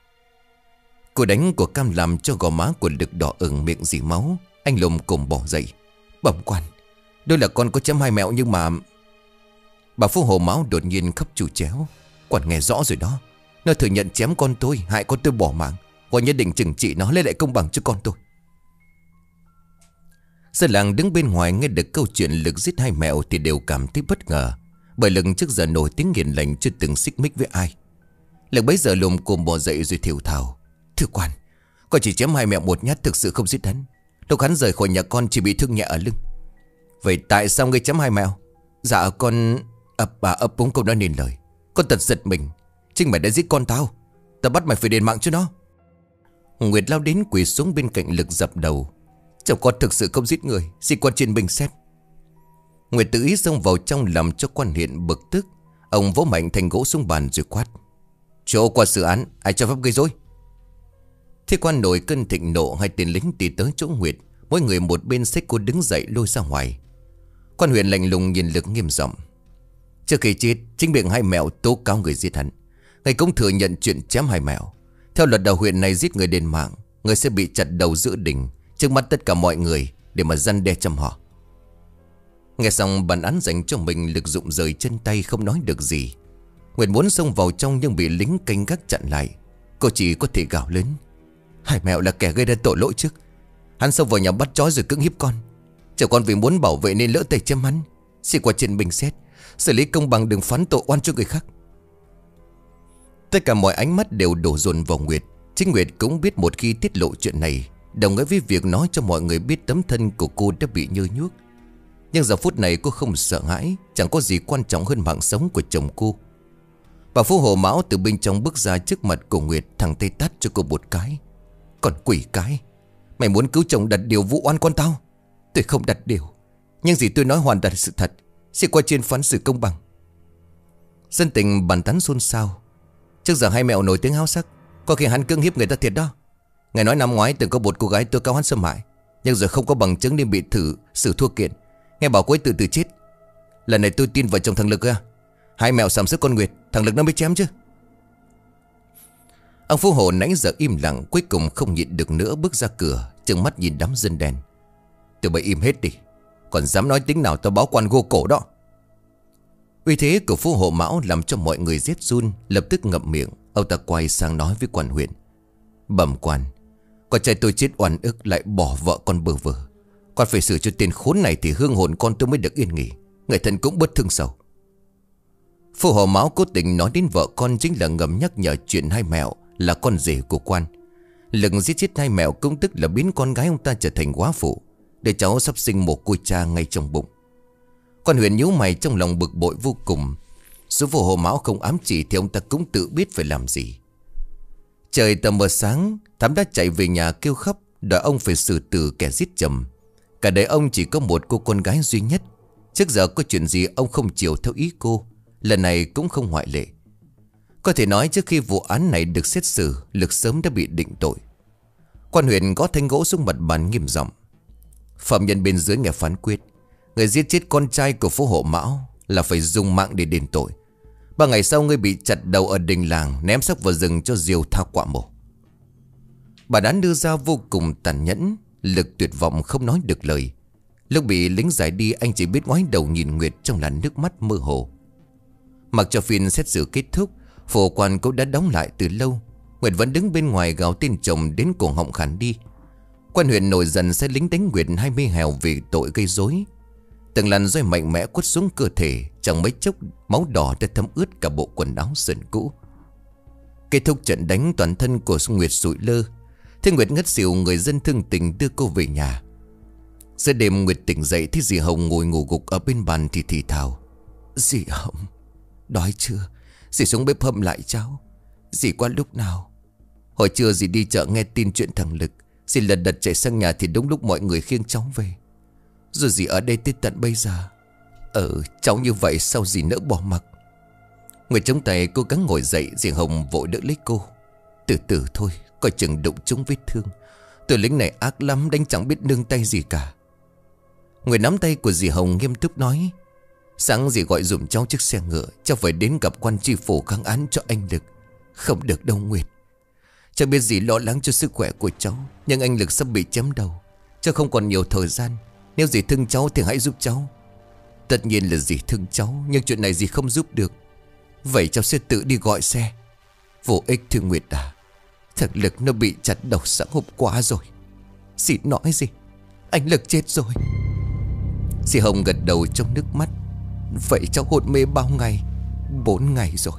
Cú đánh của Cam làm cho gò má của Lực đỏ ửng, miệng dì máu. Anh lùm cồm bỏ dậy. Bẩm quan, đây là con có chém Hai Mẹo nhưng mà... Bà Phu Hồ Mão đột nhiên khóc trù chéo. Quan nghe rõ rồi đó. Nó thừa nhận chém con tôi, hại con tôi bỏ mạng. Và nhất định trừng trị nó, lấy lại công bằng cho con tôi. Dân làng đứng bên ngoài nghe được câu chuyện Lực giết hai mẹo thì đều cảm thấy bất ngờ. Bởi Lực trước giờ nổi tiếng hiền lành, chưa từng xích mích với ai. Lực bấy giờ lùm cồm bò dậy rồi thều thào: "Thưa quan, con chỉ chém hai mẹo một nhát, thực sự không giết hắn. Lúc hắn rời khỏi nhà con chỉ bị thương nhẹ ở lưng." "Vậy tại sao ngươi chém hai mẹo?" "Dạ con..." ấp úng câu đã nên lời. "Con tật giật mình. Chính mày đã giết con tao. Tao bắt mày phải đền mạng cho nó." Nguyệt lao đến quỳ xuống bên cạnh Lực dập đầu: "Chồng con thực sự không giết người, xin quan trên bình xét." Nguyệt tự ý xông vào trong làm cho quan huyện bực tức. Ông vỗ mạnh thành gỗ xuống bàn rồi quát: "Chỗ qua xử án, ai cho phép gây rối?" Thế quan nổi cơn thịnh nộ, hai tên lính đi tới chỗ Nguyệt, mỗi người một bên xách cô đứng dậy lôi ra ngoài. Quan huyện lạnh lùng nhìn Lực nghiêm giọng: "Trước khi chết, chính miệng hai mẹo tố cáo người giết hắn. Ngài cũng thừa nhận chuyện chém hai mẹo. Theo luật đầu huyện này, giết người đền mạng, người sẽ bị chặt đầu giữa đình trước mắt tất cả mọi người để mà răn đe châm họ." Nghe xong bản án dành cho mình, Lực rụng rời chân tay không nói được gì. Nguyệt muốn xông vào trong nhưng bị lính canh gác chặn lại. Cô chỉ có thể gào lớn: "Hai mẹo là kẻ gây ra tội lỗi trước. Hắn xông vào nhà bắt trói rồi cưỡng hiếp con. Chồng con vì muốn bảo vệ nên lỡ tay chém hắn. Xin qua trên bình xét, xử lý công bằng, đừng phán tội oan cho người khác." Tất cả mọi ánh mắt đều đổ dồn vào Nguyệt. Chính Nguyệt cũng biết một khi tiết lộ chuyện này đồng nghĩa với việc nói cho mọi người biết tấm thân của cô đã bị nhơ nhuốc. Nhưng giờ phút này cô không sợ hãi. Chẳng có gì quan trọng hơn mạng sống của chồng cô. Bà Phú Hộ Mão từ bên trong bước ra trước mặt của Nguyệt, thẳng tay tát cho cô một cái: "Còn quỷ cái, mày muốn cứu chồng đặt điều vụ oan con tao?" "Tôi không đặt điều, nhưng gì tôi nói hoàn toàn sự thật. Xin qua trên phán xử công bằng." Dân tình bàn tán xôn xao: "Trước giờ hai mẹo nổi tiếng háo sắc, có khi hắn cưỡng hiếp người ta thiệt đó. Ngài nói năm ngoái từng có một cô gái tố cáo hắn xâm hại, nhưng rồi không có bằng chứng nên bị xử thua kiện. Nghe bảo cô ấy tự tử chết. Lần này tôi tin vào chồng thằng Lực à? Hai mẹo sàm sức con Nguyệt, thằng Lực nó mới chém chứ." Ông Phú Hộ nãy giờ im lặng, cuối cùng không nhịn được nữa bước ra cửa, trừng mắt nhìn đám dân đen: "Tụi bay im hết đi, còn dám nói tiếng nào tao báo quan gô cổ đó." Uy thế của Phú Hộ Mão làm cho mọi người rét run, lập tức ngậm miệng. Ông ta quay sang nói với quan huyện: "Bẩm quan, con trai tôi chết oan ức lại bỏ vợ con bơ vơ. Con phải xử cho tên khốn này thì hương hồn con tôi mới được yên nghỉ, người thân cũng bớt thương sầu." Phú Hộ Mão cố tình nói đến vợ con chính là ngầm nhắc nhở chuyện hai mẹo là con rể của quan. Lực giết chết hai mẹo cũng tức là biến con gái ông ta trở thành góa phụ, để cháu sắp sinh một cô cha ngay trong bụng. Quan huyện nhíu mày trong lòng bực bội vô cùng. Số Phú Hộ Mão không ám chỉ thì ông ta cũng tự biết phải làm gì. Trời tờ mờ sáng, Thắm đã chạy về nhà kêu khóc, đòi ông phải xử tử kẻ giết chồng. Cả đời ông chỉ có một cô con gái duy nhất. Trước giờ có chuyện gì ông không chiều theo ý cô, lần này cũng không ngoại lệ. Có thể nói trước khi vụ án này được xét xử, Lực sớm đã bị định tội. Quan huyện gõ thanh gỗ xuống mặt bàn nghiêm giọng: "Phạm nhân bên dưới nghe phán quyết. Người giết chết con trai của Phú Hộ Mão là phải dùng mạng để đền tội. 3 ngày sau ngươi bị chặt đầu ở đình làng, ném xác vào rừng cho diều thao quạ mổ." Bản án đưa ra vô cùng tàn nhẫn. Lực tuyệt vọng không nói được lời. Lúc bị lính giải đi, anh chỉ biết ngoái đầu nhìn Nguyệt trong làn nước mắt mơ hồ. Mặc cho phiên xét xử kết thúc, phủ quan cũng đã đóng lại từ lâu. Nguyệt vẫn đứng bên ngoài gào tên chồng đến cổ họng khản đi. Quan huyện nổi giận sai lính đánh Nguyệt 20 hèo vì tội gây rối. Từng làn roi mạnh mẽ quất xuống cơ thể, chẳng mấy chốc máu đỏ đã thấm ướt cả bộ quần áo sờn cũ. Kết thúc trận đánh, toàn thân của Nguyệt sụi lơ. Thế Nguyệt ngất xỉu, người dân thương tình đưa cô về nhà. Giữa đêm Nguyệt tỉnh dậy thấy dì Hồng ngồi ngủ gục ở bên bàn thì thì thào: "Dì Hồng, đói chưa? Dì xuống bếp hâm lại cháo. Dì qua lúc nào?" Hồi trưa dì đi chợ nghe tin chuyện thằng Lực, dì lật đật chạy sang nhà thì đúng lúc mọi người khiêng cháu về. Rồi dì ở đây tới tận bây giờ. Cháu như vậy sao dì nỡ bỏ mặc?" Nguyệt chống tay cố gắng ngồi dậy, dì Hồng vội đỡ lấy cô: "Từ từ thôi, coi chừng đụng trúng vết thương. Tụi lính này ác lắm, đánh chẳng biết nương tay gì cả." Nguyệt nắm tay của dì Hồng nghiêm túc nói: "Sáng dì gọi dùm cháu chiếc xe ngựa, cháu phải đến gặp quan tri phủ kháng án cho anh Lực." "Không được đâu Nguyệt. Cháu biết dì lo lắng cho sức khỏe của cháu, nhưng anh Lực sắp bị chém đầu. Cháu không còn nhiều thời gian. Nếu dì thương cháu thì hãy giúp cháu." "Tất nhiên là dì thương cháu, nhưng chuyện này dì không giúp được. Vậy cháu sẽ tự đi gọi xe." "Vô ích thưa Nguyệt à. Thằng Lực nó bị chặt đầu sáng hôm qua rồi." "Dì nói gì?" Anh Lực chết rồi. Dì Hồng gật đầu trong nước mắt. Vậy cháu hôn mê bao ngày? 4 ngày rồi.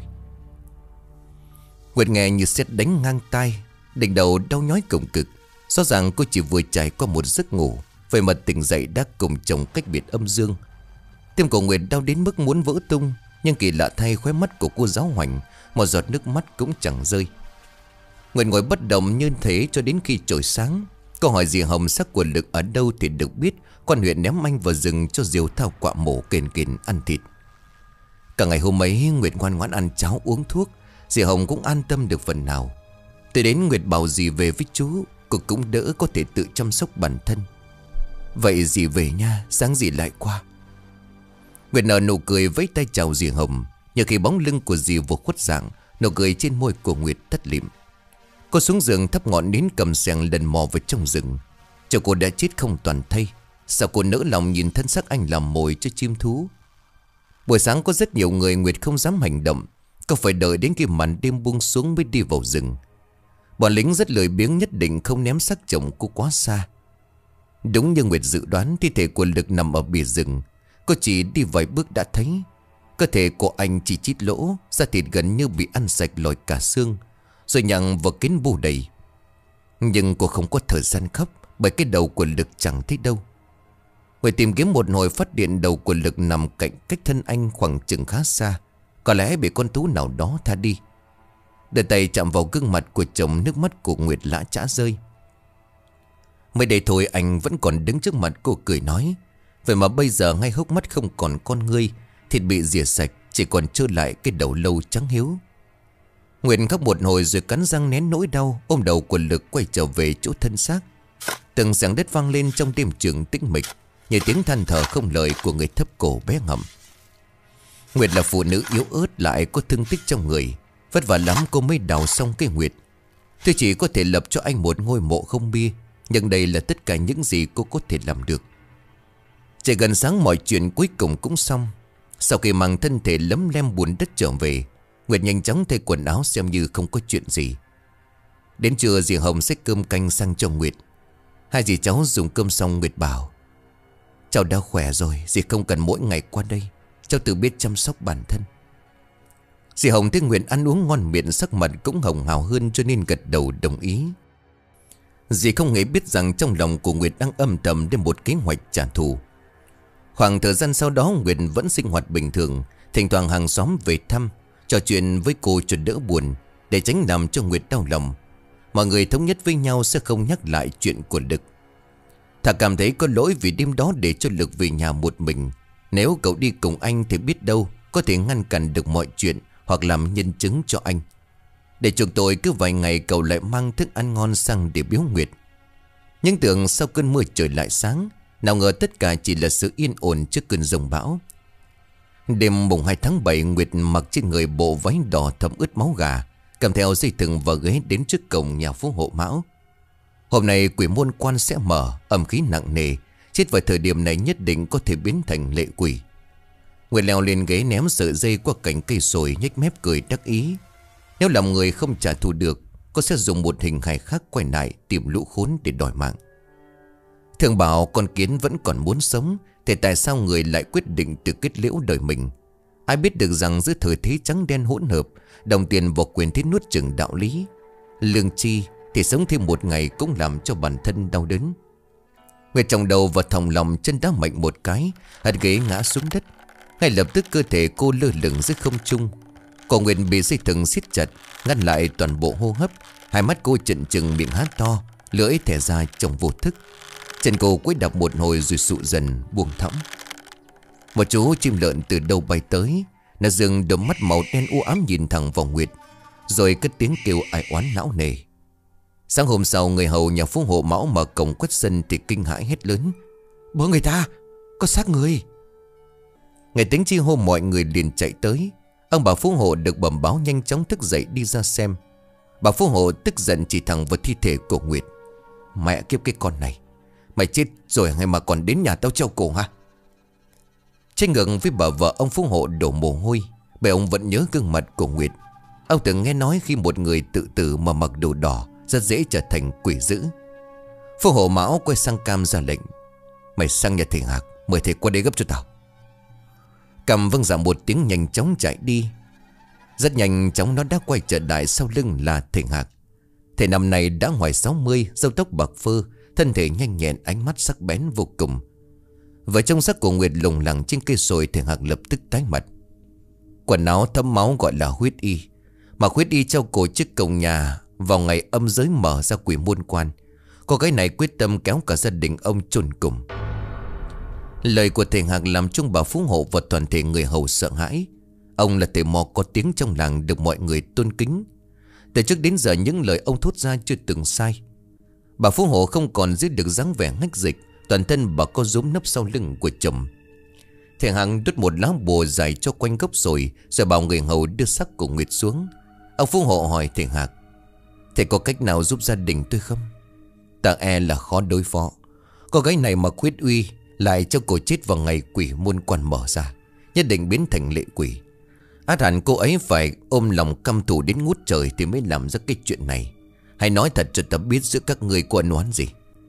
Nguyệt nghe như sét đánh ngang tai, đỉnh đầu đau nhói cùng cực. Rõ ràng cô chỉ vừa trải qua một giấc ngủ, vậy mà tỉnh dậy đã cùng chồng cách biệt âm dương. Tim của Nguyệt đau đến mức muốn vỡ tung, nhưng kỳ lạ thay khóe mắt của cô giáo Hoành một giọt nước mắt cũng chẳng rơi. Nguyệt ngồi bất động như thế cho đến khi trời sáng. Câu hỏi dì Hồng xác của Lực ở đâu thì được biết quan huyện ném anh vào rừng cho diều thao quạ mổ kền kền ăn thịt. Cả ngày hôm ấy Nguyệt ngoan ngoãn ăn cháo uống thuốc, dì Hồng cũng an tâm được phần nào. Tới đến Nguyệt bảo dì về với chú, cô cũng đỡ có thể tự chăm sóc bản thân. Vậy dì về nha, sáng dì lại qua. Nguyệt nở nụ cười vẫy tay chào dì Hồng. Nhưng khi bóng lưng của dì vừa khuất dạng, nụ cười trên môi của Nguyệt tắt lịm. Cô xuống giường thắp ngọn nến cầm xẻng lần mò vào trong rừng. Chồng cô đã chết không toàn thây, sao cô nỡ lòng nhìn thân xác anh làm mồi cho chim thú. Buổi sáng có rất nhiều người Nguyệt không dám hành động. Cô phải đợi đến khi màn đêm buông xuống mới đi vào rừng. Bọn lính rất lười biếng, nhất định không ném xác chồng cô quá xa. Đúng như Nguyệt dự đoán, thi thể của Lực nằm ở bìa rừng. Cô chỉ đi vài bước đã thấy. Cơ thể của anh chỉ chít lỗ, da thịt gần như bị ăn sạch lòi cả xương, rồi nhặng vào kín bù đầy. Nhưng cô không có thời gian khóc, bởi cái đầu của Lực chẳng thấy đâu. Nguyệt tìm kiếm một hồi phát hiện đầu của Lực nằm cạnh cách thân anh khoảng chừng khá xa. Có lẽ bị con thú nào đó tha đi. Đưa tay chạm vào gương mặt của chồng, nước mắt của Nguyệt lã chã rơi. Mới đây thôi anh vẫn còn đứng trước mặt cô cười nói. Vậy mà bây giờ ngay hốc mắt không còn con ngươi, thịt bị rỉa sạch, chỉ còn trơ lại cái đầu lâu trắng hiếu. Nguyệt khóc một hồi rồi cắn răng nén nỗi đau, ôm đầu của Lực quay trở về chỗ thân xác. Từng giảng đất vang lên trong đêm trường tĩnh mịch, như tiếng than thở không lời của người thấp cổ bé ngậm. Nguyệt là phụ nữ yếu ớt lại có thương tích trong người, vất vả lắm cô mới đào xong cái Nguyệt. Tôi chỉ có thể lập cho anh một ngôi mộ không bia, nhưng đây là tất cả những gì cô có thể làm được. Chỉ gần sáng mọi chuyện cuối cùng cũng xong. Sau khi mang thân thể lấm lem bùn đất trở về, Nguyệt nhanh chóng thay quần áo xem như không có chuyện gì. Đến trưa dì Hồng xách cơm canh sang cho Nguyệt. Hai dì cháu dùng cơm xong Nguyệt bảo: cháu đã khỏe rồi, dì không cần mỗi ngày qua đây, cháu tự biết chăm sóc bản thân. Dì Hồng thấy Nguyệt ăn uống ngon miệng, sắc mặt cũng hồng hào hơn cho nên gật đầu đồng ý. Dì không hề biết rằng trong lòng của Nguyệt đang âm thầm đến một kế hoạch trả thù. Khoảng thời gian sau đó Nguyệt vẫn sinh hoạt bình thường, thỉnh thoảng hàng xóm về thăm, trò chuyện với cô cho đỡ buồn, để tránh làm cho Nguyệt đau lòng. Mọi người thống nhất với nhau sẽ không nhắc lại chuyện của Lực. Thà cảm thấy có lỗi vì đêm đó để cho Lực về nhà một mình. Nếu cậu đi cùng anh thì biết đâu có thể ngăn cản được mọi chuyện, hoặc làm nhân chứng cho anh. Để chuộc tội cứ vài ngày cậu lại mang thức ăn ngon sang để biếu Nguyệt. Nhưng tưởng sau cơn mưa trời lại sáng, nào ngờ tất cả chỉ là sự yên ổn trước cơn giông bão. Đêm mùng 2 tháng 7, Nguyệt mặc trên người bộ váy đỏ thấm ướt máu gà, cầm theo dây thừng và ghế đến trước cổng nhà phú hộ Mão. Hôm nay quỷ môn quan sẽ mở, âm khí nặng nề, chết vào thời điểm này nhất định có thể biến thành lệ quỷ. Nguyệt leo lên ghế ném sợi dây qua cành cây sồi, nhếch mép cười đắc ý. Nếu làm người không trả thù được, cô sẽ dùng một hình hài khác quay lại tìm lũ khốn để đòi mạng. Thường bảo con kiến vẫn còn muốn sống, thì tại sao người lại quyết định tự kết liễu đời mình? Ai biết được rằng giữa thời thế trắng đen hỗn hợp, đồng tiền và quyền thế nuốt chửng đạo lý, lương chi thì sống thêm một ngày cũng làm cho bản thân đau đớn. Nguyệt trong đầu và thòng lòng chân đá mạnh một cái, hất ghế ngã xuống đất. Ngay lập tức cơ thể cô lơ lửng dưới không trung. Cổ Nguyệt bị dây thừng siết chặt, ngăn lại toàn bộ hô hấp. Hai mắt cô trợn trừng, miệng há to, lưỡi thẻ ra trong vô thức. Chân cô quấy đạp một hồi rồi sụ dần buông thõng. Một chú chim lợn từ đâu bay tới, nó dừng đôi mắt màu đen u ám nhìn thẳng vào Nguyệt, rồi cất tiếng kêu ai oán não nề. Sáng hôm sau, người hầu nhà phú hộ Mão mở cổng quét sân thì kinh hãi hét lớn: bố người ta, có xác người! Nghe tiếng chi hô mọi người liền chạy tới. Ông bà phú hộ được bẩm báo nhanh chóng thức dậy đi ra xem. Bà phú hộ tức giận chỉ thẳng vào thi thể của Nguyệt: mẹ kiếp cái con này, mày chết rồi hay mà còn đến nhà tao treo cổ hả? Tranh ngược với bà vợ, ông phú hộ đổ mồ hôi, bởi ông vẫn nhớ gương mặt của Nguyệt. Ông từng nghe nói khi một người tự tử mà mặc đồ đỏ rất dễ trở thành quỷ dữ. Phú hộ Mão quay sang Cam ra lệnh: Mày sang nhà thầy Hạc, mời thầy qua đây gấp cho tao. Cầm vâng dạ một tiếng nhanh chóng chạy đi. Rất nhanh chóng nó đã quay trở lại, sau lưng là thầy Hạc. Thầy năm nay đã ngoài 60, râu tóc bạc phơ, thân thể nhanh nhẹn, ánh mắt sắc bén vô cùng. Với trong sắc của Nguyệt lủng lẳng trên cây sồi, thầy Hạc lập tức tái mặt. Quần áo thấm máu gọi là huyết y, mà huyết y treo cổ trước cổng nhà vào ngày âm giới mở ra quỷ môn quan. Cô gái này quyết tâm kéo cả gia đình ông chôn cùng. Lời của thầy Hạc làm chung bà Phú Hộ và toàn thể người hầu sợ hãi. Ông là thầy mò có tiếng trong làng, được mọi người tôn kính. Từ trước đến giờ những lời ông thốt ra chưa từng sai. Bà Phú Hộ không còn giữ được dáng vẻ ngách dịch, toàn thân bà có rúm nấp sau lưng của chồng. Thầy Hạc đút một lá bùa dài cho quanh gốc rồi bảo người hầu đưa xác của Nguyệt xuống. Ông Phú Hộ hỏi thầy Hạc: thầy có cách nào giúp gia đình tôi không? Ta e là khó đối phó. Cô gái này mà quyết uy, lại cho cô chết vào ngày quỷ môn quan mở ra, nhất định biến thành lệ quỷ. Át hẳn cô ấy phải ôm lòng căm thù đến ngút trời thì mới làm ra cái chuyện này. Hãy nói thật cho ta biết giữa các người có ân oán gì.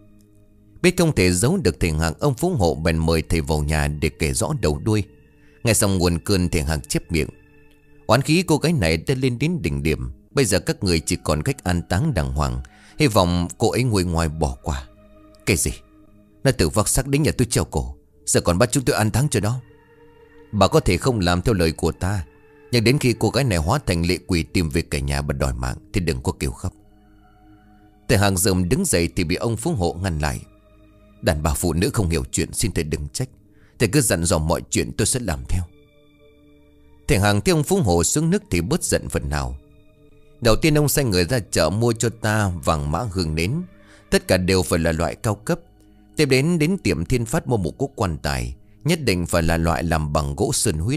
Biết không thể giấu được thầy Hạc, ông Phú Hộ bèn mời thầy vào nhà để kể rõ đầu đuôi. Nghe xong nguồn cơn, thầy Hạc chép miệng: oán khí cô gái này đã lên đến đỉnh điểm. Bây giờ các người chỉ còn cách an táng đàng hoàng, hy vọng cô ấy nguôi ngoai bỏ qua. Cái gì? Nó tự vác xác đến nhà tôi treo cổ, giờ còn bắt chúng tôi an táng cho nó. Bà có thể không làm theo lời của ta, nhưng đến khi cô gái này hóa thành lệ quỷ tìm về cả nhà và đòi mạng thì đừng có kêu khóc. Thầy Hạc dầm đứng dậy thì bị ông Phú Hộ ngăn lại: đàn bà phụ nữ không hiểu chuyện, xin thầy đừng trách. Thầy cứ dặn dò mọi chuyện tôi sẽ làm theo. Thầy Hạc thấy ông Phú Hộ xuống nước thì bớt giận phần nào. Đầu tiên ông sai người ra chợ mua cho ta vàng mã hương nến, tất cả đều phải là loại cao cấp. Tiếp đến tiệm Thiên Phát mua một cỗ quan tài, nhất định phải là loại làm bằng gỗ sơn huyết.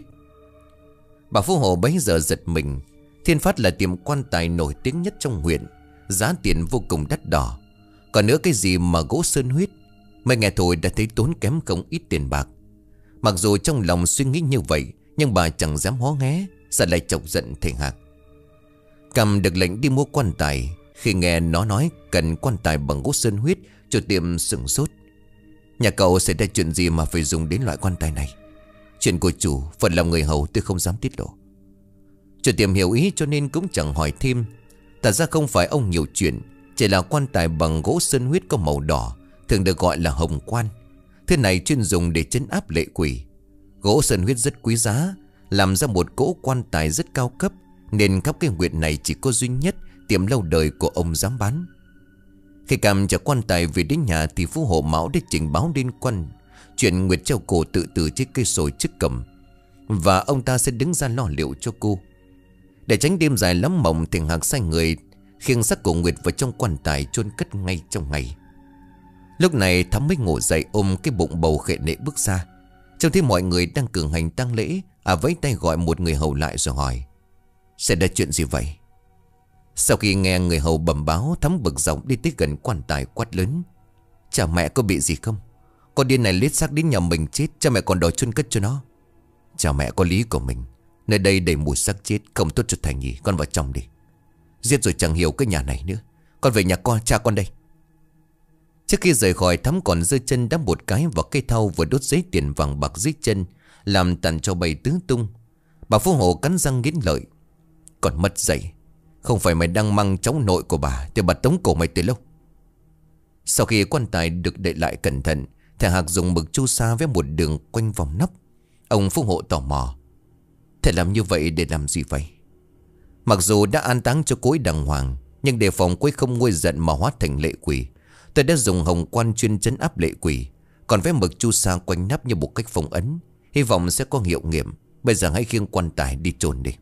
Bà Phú Hộ bấy giờ giật mình. Thiên Phát là tiệm quan tài nổi tiếng nhất trong huyện, giá tiền vô cùng đắt đỏ. Còn nữa cái gì mà gỗ sơn huyết, mấy nghe thôi đã thấy tốn kém không ít tiền bạc. Mặc dù trong lòng suy nghĩ như vậy, nhưng bà chẳng dám hó hé, sợ lại chọc giận thầy Hạc. Cầm được lệnh đi mua quan tài, khi nghe nó nói cần quan tài bằng gỗ sơn huyết, chủ tiệm sửng sốt. Nhà cậu xảy ra chuyện gì mà phải dùng đến loại quan tài này? Chuyện của chủ, phần làm người hầu tôi không dám tiết lộ. Chủ tiệm hiểu ý cho nên cũng chẳng hỏi thêm. Thật ra không phải ông nhiều chuyện, chỉ là quan tài bằng gỗ sơn huyết có màu đỏ, thường được gọi là hồng quan. Thứ này chuyên dùng để trấn áp lệ quỷ. Gỗ sơn huyết rất quý giá, làm ra một cỗ quan tài rất cao cấp, nên khắp cái huyện này chỉ có duy nhất tiệm lâu đời của ông dám bán. Khi cầm trả quan tài về đến nhà thì Phú Hộ Mão đã trình báo liên quan chuyện Nguyệt treo cổ tự tử trên cây sồi trước cổng, và ông ta sẽ đứng ra lo liệu cho cô. Để tránh đêm dài lắm mộng, thầy Hạc sai người khiêng xác của Nguyệt vào trong quan tài chôn cất ngay trong ngày. Lúc này Thắm mới ngủ dậy, ôm cái bụng bầu khệ nệ bước ra. Trông thấy mọi người đang cử hành tang lễ, vẫy tay gọi một người hầu lại rồi hỏi: sẽ ra chuyện gì vậy? Sau khi nghe người hầu bẩm báo, Thắm bực dọc đi tới gần quan tài quát lớn: cha mẹ có bị gì không? Con điên này lết xác đến nhà mình chết, cha mẹ còn đòi chôn cất cho nó. Cha mẹ có lý của mình, nơi đây đầy mùi xác chết, không tốt cho Thành nhỉ. Con vào trong đi. Giết rồi chẳng hiểu cái nhà này nữa. Con về nhà con, cha con đây. Trước khi rời khỏi, Thắm còn giơ chân đá một cái vào cây thau vừa đốt giấy tiền vàng bạc dưới chân, làm tàn cho bay tứ tung. Bà Phú Hộ cắn răng nghiến lợi: còn mất dạy, không phải mày đang mang cháu nội của bà thì bà tống cổ mày từ lâu. Sau khi quan tài được đậy lại cẩn thận, thầy Hạc dùng mực chu sa vẽ một đường quanh vòng nắp. Ông Phú Hộ tò mò: thầy làm như vậy để làm gì vậy? Mặc dù đã an táng cho cô ấy đàng hoàng, nhưng đề phòng cô ấy không nguôi giận mà hóa thành lệ quỷ, tôi đã dùng hồng quan chuyên trấn áp lệ quỷ, còn vẽ mực chu sa quanh nắp như một cách phong ấn, hy vọng sẽ có hiệu nghiệm. Bây giờ hãy khiêng quan tài đi chôn đi.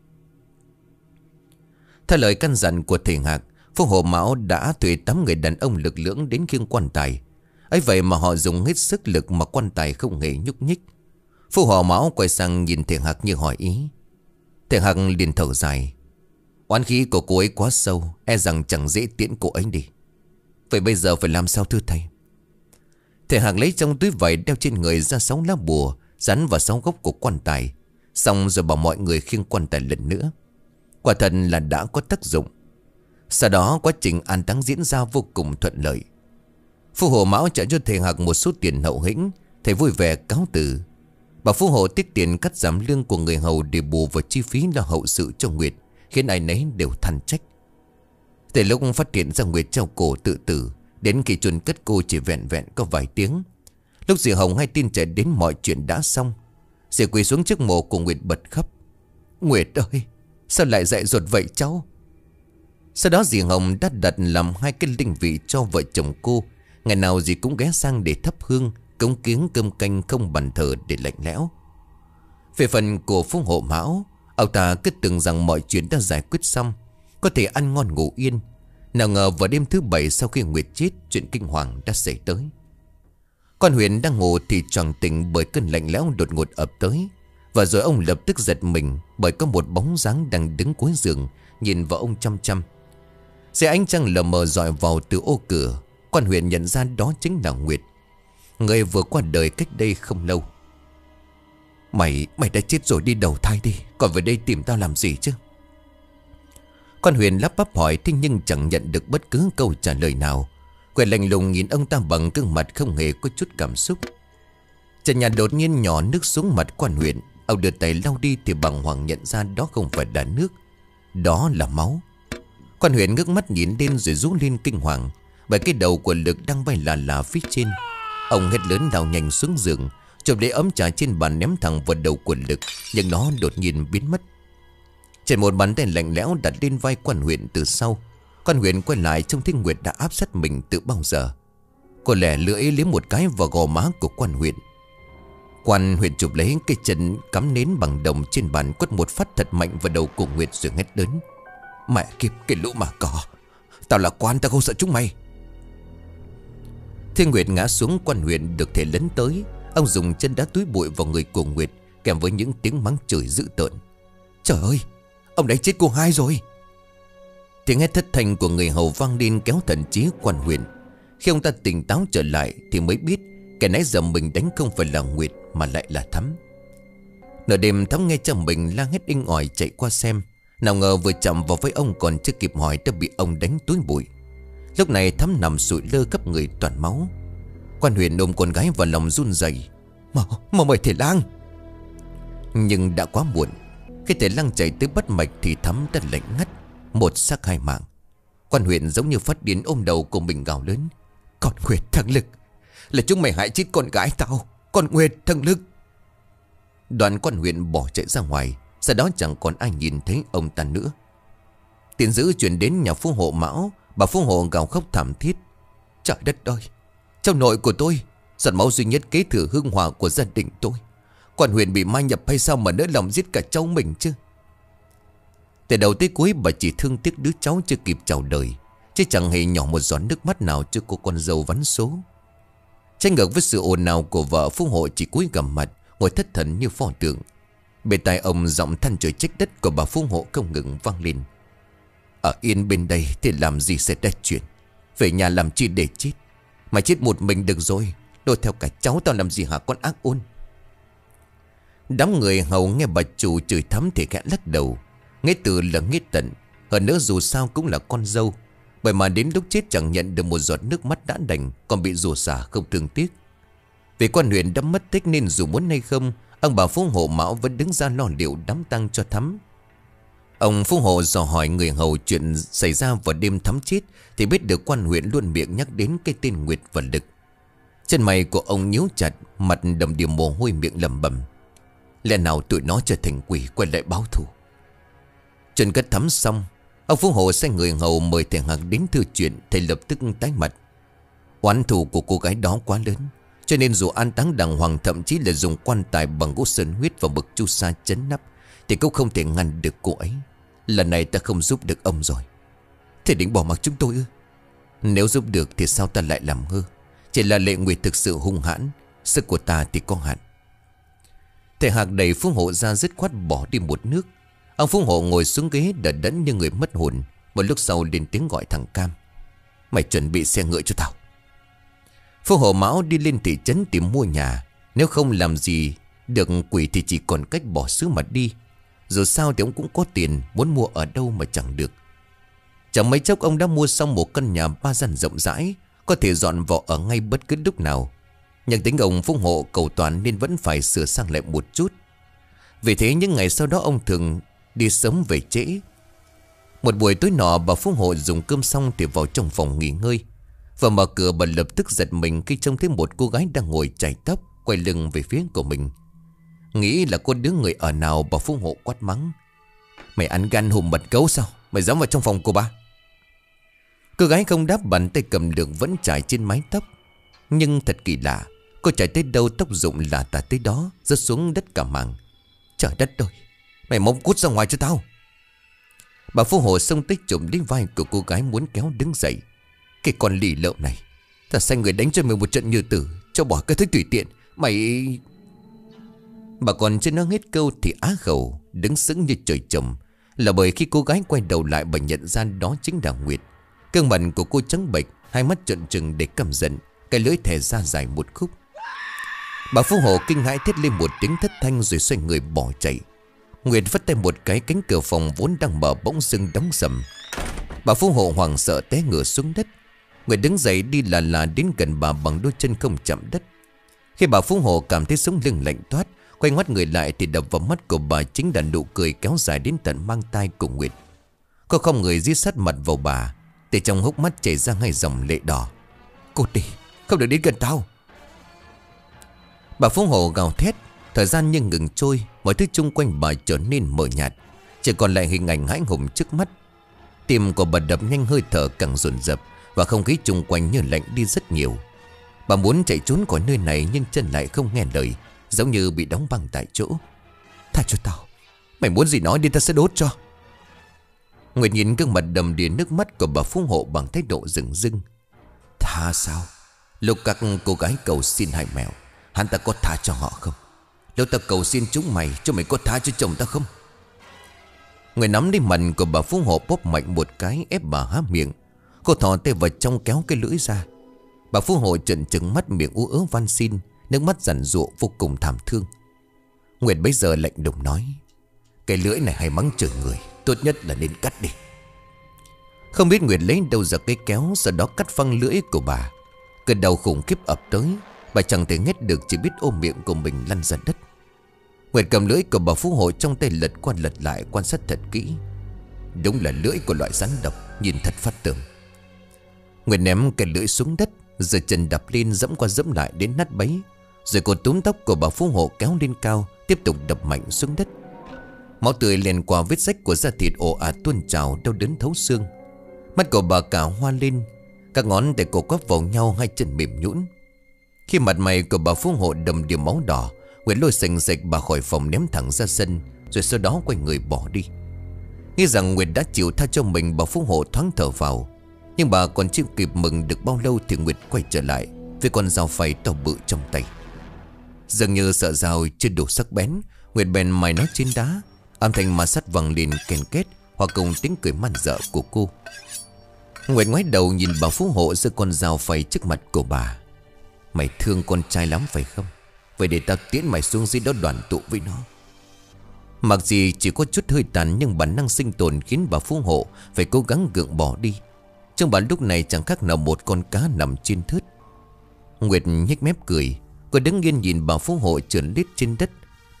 Theo lời căn dặn của thầy Hạc, Phú Hộ Mão đã thuê 8 người đàn ông lực lưỡng đến khiêng quan tài. Ấy vậy mà họ dùng hết sức lực mà quan tài không hề nhúc nhích. Phú Hộ Mão quay sang nhìn thầy Hạc như hỏi ý. Thầy Hạc liền thở dài: oán khí của cô ấy quá sâu, e rằng chẳng dễ tiễn cô ấy đi. Vậy bây giờ phải làm sao thưa thầy? Thầy Hạc lấy trong túi vải đeo trên người ra 6 lá bùa, dán vào 6 góc của quan tài, xong rồi bảo mọi người khiêng quan tài lần nữa. Quả thật là đã có tác dụng. Sau đó quá trình an táng diễn ra vô cùng thuận lợi. Phú hộ Mão trả cho thầy Hạc một số tiền hậu hĩnh. Thầy vui vẻ cáo từ. Bà Phú hộ tiết tiền cắt giảm lương của người hầu để bù vào chi phí lo hậu sự cho Nguyệt, khiến ai nấy đều than trách. Từ lúc phát hiện ra Nguyệt treo cổ tự tử, đến khi chôn cất cô chỉ vẹn vẹn có vài tiếng. Lúc dì Hồng hay tin chạy đến mọi chuyện đã xong, dì quỳ xuống trước mộ của Nguyệt bật khóc. Nguyệt ơi, sao lại dại dột vậy cháu? Sau đó dì Hồng đã đặt làm 2 cái linh vị cho vợ chồng cô. Ngày nào dì cũng ghé sang để thắp hương, cống kiếng cơm canh không bàn thờ để lạnh lẽo. Về phần của Phú hộ Mão, ông ta cứ tưởng rằng mọi chuyện đã giải quyết xong, có thể ăn ngon ngủ yên. Nào ngờ vào đêm thứ 7 sau khi Nguyệt chết, chuyện kinh hoàng đã xảy tới. Con Huyền đang ngủ thì choàng tỉnh bởi cơn lạnh lẽo đột ngột ập tới. Và rồi ông lập tức giật mình bởi có một bóng dáng đang đứng cuối giường, nhìn vào ông chăm chăm. Dưới ánh trăng lờ mờ dọi vào từ ô cửa, con Huyền nhận ra đó chính là Nguyệt, người vừa qua đời cách đây không lâu. Mày đã chết rồi, đi đầu thai đi, còn về đây tìm tao làm gì chứ? Con Huyền lắp bắp hỏi, thế nhưng chẳng nhận được bất cứ câu trả lời nào. Quay lạnh lùng nhìn ông ta bằng gương mặt không hề có chút cảm xúc. Trần nhà đột nhiên nhỏ nước xuống mặt con Huyền. Ông đưa tay lau đi thì bàng hoàng nhận ra đó không phải là nước, đó là máu. Con Huyền ngước mắt nhìn lên rồi rú lên kinh hoàng, bởi cái đầu của Lực đang bay là phía trên. Ông hét lớn lao nhanh xuống giường, chụp lấy ấm trà trên bàn ném thẳng vào đầu của Lực, nhưng nó đột nhiên biến mất. Trên một bàn tay lạnh lẽo đặt lên vai con Huyền từ sau. Con Huyền quay lại trông thấy Nguyệt đã áp sát mình từ bao giờ. Cô lẻ lưỡi liếm một cái vào gò má của con Huyền. Quan Huyền chụp lấy cái chân cắm nến bằng đồng trên bàn, quất một phát thật mạnh vào đầu của Nguyệt rồi hét lớn. Mẹ kiếp, cái lũ mà cỏ, tao là quan, tao không sợ chúng mày. Thiên Nguyệt ngã xuống, Quan Huyền được thể lấn tới. Ông dùng chân đá túi bụi vào người của Nguyệt, kèm với những tiếng mắng chửi dữ tợn. Trời ơi, ông đánh chết cô hai rồi. Tiếng hét thất thanh của người hầu vang lên kéo thần trí Quan Huyền. Khi ông ta tỉnh táo trở lại thì mới biết kẻ nãy giờ mình đánh không phải là Nguyệt mà lại là Thắm. Nửa đêm Thắm nghe chồng mình la hét inh ỏi chạy qua xem. Nào ngờ vừa chạm vào với ông còn chưa kịp hỏi đã bị ông đánh túi bụi. Lúc này Thắm nằm sụi lơ khắp người toàn máu. Quan Huyền ôm con gái vào lòng run rẩy. Mà mời thầy lang. Nhưng đã quá muộn. Khi thầy lang chạy tới bắt mạch thì Thắm đã lạnh ngắt, một xác hai mạng. Quan Huyền giống như phát điên ôm đầu của mình gào lớn. Con Nguyệt, thằng Lực, là chúng mày hại chết con gái tao. Con Nguyệt, thằng Lực. Đoàn Quan Huyền bỏ chạy ra ngoài. Sau đó chẳng còn ai nhìn thấy ông ta nữa. Tin dữ chuyển đến nhà Phú hộ Mão. Bà Phú hộ gào khóc thảm thiết. Trời đất ơi, cháu nội của tôi, giọt máu duy nhất kế thừa hương hòa của gia đình tôi. Quan Huyền bị ma nhập hay sao mà nỡ lòng giết cả cháu mình chứ? Từ đầu tới cuối bà chỉ thương tiếc đứa cháu chưa kịp chào đời, chứ chẳng hề nhỏ một giọt nước mắt nào cho cô con dâu vắn số. Trái ngược với sự ồn ào của vợ, Phú hộ chỉ cúi gằm mặt, ngồi thất thần như pho tượng. Bên tai ông giọng than trời trách đất của bà Phú hộ không ngừng vang lên. Ở yên bên đây thì làm gì xảy ra chuyện, về nhà làm chi để chết. Mà chết một mình được rồi, đôi theo cả cháu tao làm gì hả con ác ôn. Đám người hầu nghe bà chủ chửi Thắm thì khẽ lắc đầu. Nghe từ là nghe tận. Hơn nữa dù sao cũng là con dâu, bởi mà đến lúc chết chẳng nhận được một giọt nước mắt đã đành, còn bị rủa xả không thương tiếc. Vì Quan Huyền đã mất tích nên dù muốn hay không, ông bà Phú hộ Mão vẫn đứng ra lo liệu đám tang cho Thắm. Ông Phú hộ dò hỏi người hầu chuyện xảy ra vào đêm Thắm chết thì biết được Quan Huyền luôn miệng nhắc đến cái tên Nguyệt và Lực. Chân mày của ông nhíu chặt, mặt đầm đìa mồ hôi, miệng lẩm bẩm. Lẽ nào tụi nó trở thành quỷ quay lại báo thù? Chân cất Thắm xong, ông Phú hộ sai người hầu mời thầy Hạc đến thư chuyện. Thầy lập tức tái mặt. Oán thù của cô gái đó quá lớn, cho nên dù an táng đàng hoàng, thậm chí là dùng quan tài bằng gỗ sơn huyết và bậc chu sa chấn nắp, thì cũng không thể ngăn được cô ấy. Lần này ta không giúp được ông rồi. Thầy định bỏ mặc chúng tôi ư? Nếu giúp được thì sao ta lại làm ngơ? Chỉ là Lệ Nguyệt thực sự hung hãn, sức của ta thì có hạn. Thầy Hạc đẩy Phú hộ ra dứt khoát bỏ đi một nước. Ông Phú hộ ngồi xuống ghế đờ đẫn như người mất hồn. Một lúc sau lên tiếng gọi thằng Cam. Mày chuẩn bị xe ngựa cho tao. Phú hộ Mão đi lên thị trấn tìm mua nhà. Nếu không làm gì được quỷ thì chỉ còn cách bỏ xứ mà đi. Dù sao thì ông cũng có tiền, muốn mua ở đâu mà chẳng được. Chẳng mấy chốc ông đã mua xong một căn nhà 3 gian rộng rãi, có thể dọn vỏ ở ngay bất cứ lúc nào. Nhưng tính ông phú hộ cầu toàn nên vẫn phải sửa sang lại một chút. Vì thế những ngày sau đó ông thường đi sớm về trễ. Một buổi tối nọ, bà phú hộ dùng cơm xong thì vào trong phòng nghỉ ngơi. Và mở cửa, bà lập tức giật mình khi trông thấy một cô gái đang ngồi chải tóc, quay lưng về phía của mình. Nghĩ là có đứa người ở nào, bà phú hộ quát mắng: "Mày ăn gan hùm mật gấu sao? Mày dám vào trong phòng của bà?" Cô gái không đáp, bàn tay cầm lược vẫn chải trên mái tóc. Nhưng thật kỳ lạ, cô chải tới đâu tóc rụng là tả tới đó, rớt xuống đất cả mảng. Trời đất ơi, mày mong cút ra ngoài cho tao. Bà phú hộ xông tới chụm lấy vai của cô gái muốn kéo đứng dậy. Cái con lì lợm này, ta sai người đánh cho mày một trận như tử, cho bỏ cái thứ tùy tiện. Mày... Bà còn chưa nói hết câu thì á khẩu đứng sững như trời trồng. Là bởi khi cô gái quay đầu lại, bà nhận ra đó chính là Nguyệt. Gương mặt của cô trắng bệch, hai mắt trợn trừng để căm giận, cái lưỡi thè ra dài một khúc. Bà phú hộ kinh hãi thét lên một tiếng thất thanh rồi xoay người bỏ chạy. Nguyệt vất tay một cái, cánh cửa phòng vốn đang mở bỗng dưng đóng sầm. Bà phú hộ hoảng sợ té ngửa xuống đất. Nguyệt đứng dậy đi là đến gần bà bằng đôi chân không chạm đất. Khi bà phú hộ cảm thấy sống lưng lạnh toát, quay ngoắt người lại thì đập vào mắt của bà chính là nụ cười kéo dài đến tận mang tai của Nguyệt. Cô không người dí sát mặt vào bà, để trong hốc mắt chảy ra ngay dòng lệ đỏ. "Cút đi, không được đến gần tao." Bà phú hộ gào thét. Thời gian như ngừng trôi, mọi thứ chung quanh bà trở nên mờ nhạt, chỉ còn lại hình ảnh hãi hùng trước mắt. Tim của bà đập nhanh, hơi thở càng dồn dập, và không khí chung quanh như lạnh đi rất nhiều. Bà muốn chạy trốn khỏi nơi này nhưng chân lại không nghe lời, giống như bị đóng băng tại chỗ. "Tha cho tao, mày muốn gì nói đi, ta sẽ đốt cho." Nguyệt nhìn gương mặt đầm đìa nước mắt của bà phú hộ bằng thái độ rừng rưng. "Tha sao? Lúc các cô gái cầu xin hai mèo, hắn ta có tha cho họ không? Lúc ta cầu xin chúng mày, cho mày có tha cho chồng ta không?" Người nắm lấy mặt của bà phú hộ bóp mạnh một cái, ép bà há miệng. Cô thò tay vào trong kéo cái lưỡi ra. Bà phú hộ trợn trừng mắt, miệng ú ớ van xin, nước mắt giàn giụa vô cùng thảm thương. Nguyệt bấy giờ lạnh lùng nói: "Cái lưỡi này hay mắng chửi người, tốt nhất là nên cắt đi." Không biết Nguyệt lấy đâu ra cái kéo, sau đó cắt phăng lưỡi của bà. Cơn đau khủng khiếp ập tới, bà chẳng thể nghét được, chỉ biết ôm miệng của mình lăn ra đất. Nguyệt cầm lưỡi của bà phú hộ trong tay lật qua lật lại, quan sát thật kỹ. Đúng là lưỡi của loại rắn độc, nhìn thật phát tưởng. Nguyệt ném cái lưỡi xuống đất, giơ chân đập lên, dẫm qua dẫm lại đến nát bấy. Rồi cô túm tóc của bà phú hộ kéo lên cao, tiếp tục đập mạnh xuống đất. Máu tươi len qua vết rách của da thịt ồ ạt tuôn trào, đau đớn thấu xương. Mắt của bà cả hoa lên, các ngón tay cô quắp vào nhau, hai chân mềm nhũn. Khi mặt mày của bà phú hộ đầm đìa máu đỏ, Nguyệt lôi sành sạch bà khỏi phòng, ném thẳng ra sân, rồi sau đó quay người bỏ đi. Nghĩ rằng Nguyệt đã chịu tha cho mình, bà phú hộ thoáng thở vào. Nhưng bà còn chưa kịp mừng được bao lâu thì Nguyệt quay trở lại với con dao phay to bự trong tay. Dường như sợ dao chưa đủ sắc bén, Nguyệt bèn mài nó trên đá. Âm thanh ma sát vang lên kèn kết, hòa cùng tiếng cười man dợ của cô. Nguyệt ngoái đầu nhìn bà phú hộ giơ con dao phay trước mặt của bà. "Mày thương con trai lắm phải không? Vậy để tao tiễn mày xuống dưới đó đoàn tụ với nó." Mặc gì chỉ có chút hơi tàn, nhưng bản năng sinh tồn khiến bà phú hộ phải cố gắng gượng bỏ đi. Trong bà lúc này chẳng khác nào một con cá nằm trên thớt. Nguyệt nhếch mép cười. Cô đứng yên nhìn bà phú hộ trườn lết trên đất.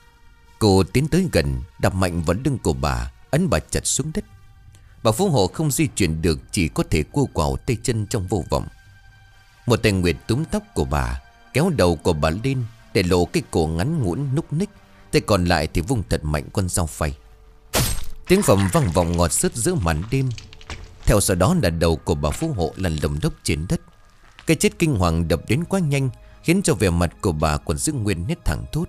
Cô tiến tới gần, đập mạnh vào lưng của bà, ấn bà chặt xuống đất. Bà phú hộ không di chuyển được, chỉ có thể cua quào tay chân trong vô vọng. Một tay Nguyệt túm tóc của bà, kéo đầu của bà lên để lộ cái cổ ngắn ngủn núc ních. Tay còn lại thì vung thật mạnh con dao phay. Tiếng phẩm vang vọng ngọt xớt giữa màn đêm. Theo sau đó là đầu của bà phú hộ lăn lồng lốc trên đất. Cái chết kinh hoàng đập đến quá nhanh, khiến cho vẻ mặt của bà còn giữ nguyên nét thẳng thốt.